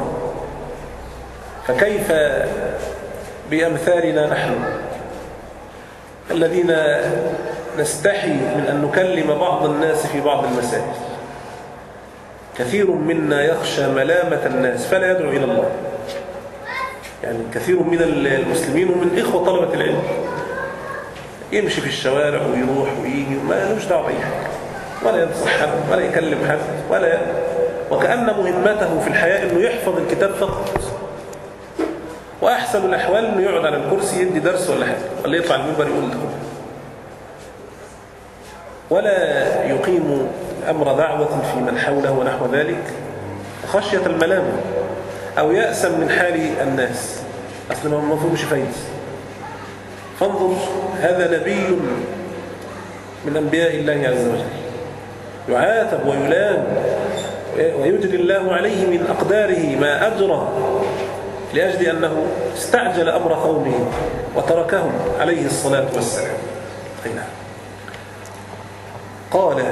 فكيف بأمثالنا نحن الذين نستحي من أن نكلم بعض الناس في بعض المسائل؟ كثير منا يخشى ملامة الناس فلا يدعو إلى الله. يعني كثير من المسلمين ومن إخوة طلبة العلم يمشي في الشوارع ويروح ويجي وما لهش دعوة بأي حاجة، ولا ينصح حد ولا يكلم حد ولا، وكأن مهمته في الحياة إنه يحفظ الكتاب فقط، وأحسن الأحوال إنه يقعد على الكرسي يدي درس ولا حاجة، ولا يطلع المنبر يقول له، ولا يقيم أمر دعوة في من حوله ونحو ذلك خشية الملامة أو يأسا من حال الناس، أصلا ما مفهومش فايدة. فانظر، هذا نبي من أنبياء الله عز وجل يعاتب ويلام ويجري الله عليه من أقداره ما أجرى لأجل أنه استعجل أمر قومه وتركهم عليه الصلاة والسلام. نعم. قال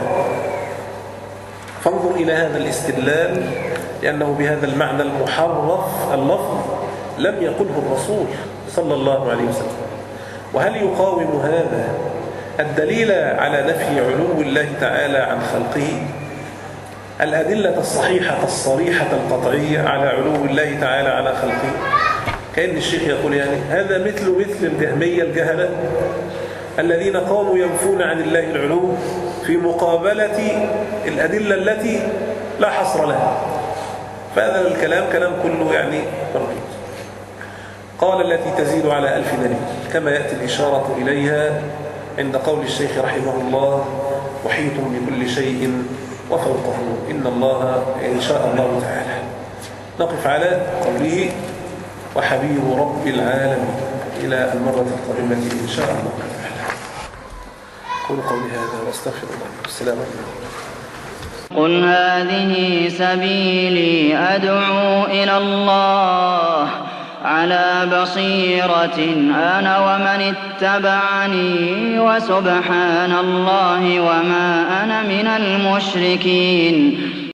فانظر إلى هذا الاستدلال، لأنه بهذا المعنى المحرف اللفظ لم يقله الرسول صلى الله عليه وسلم. وهل يقاوم هذا الدليل على نفي علو الله تعالى عن خلقه الأدلة الصحيحة الصريحة القطعية على علو الله تعالى على خلقه؟ كأن الشيخ يقول يعني هذا مثل مثل الجهمية الجهلة الذين قاموا ينفون عن الله العلو في مقابلة الأدلة التي لا حصر لها. فهذا الكلام كلام كله يعني مربوط. قال التي تزيد على ألف دليل، كما يأتي الإشارة إليها عند قول الشيخ رحمه الله محيط بكل شيء وفوقه إن الله إن شاء الله تعالى. نقف على قوله وحبيب رب العالمين إلى المرة القادمة إن شاء الله تعالى. قولوا قولي هذا واستغفر الله. السلام عليكم. قل هذه سبيلي أدعو إلى الله على بصيرة أنا ومن اتبعني وسبحان الله وما أنا من المشركين.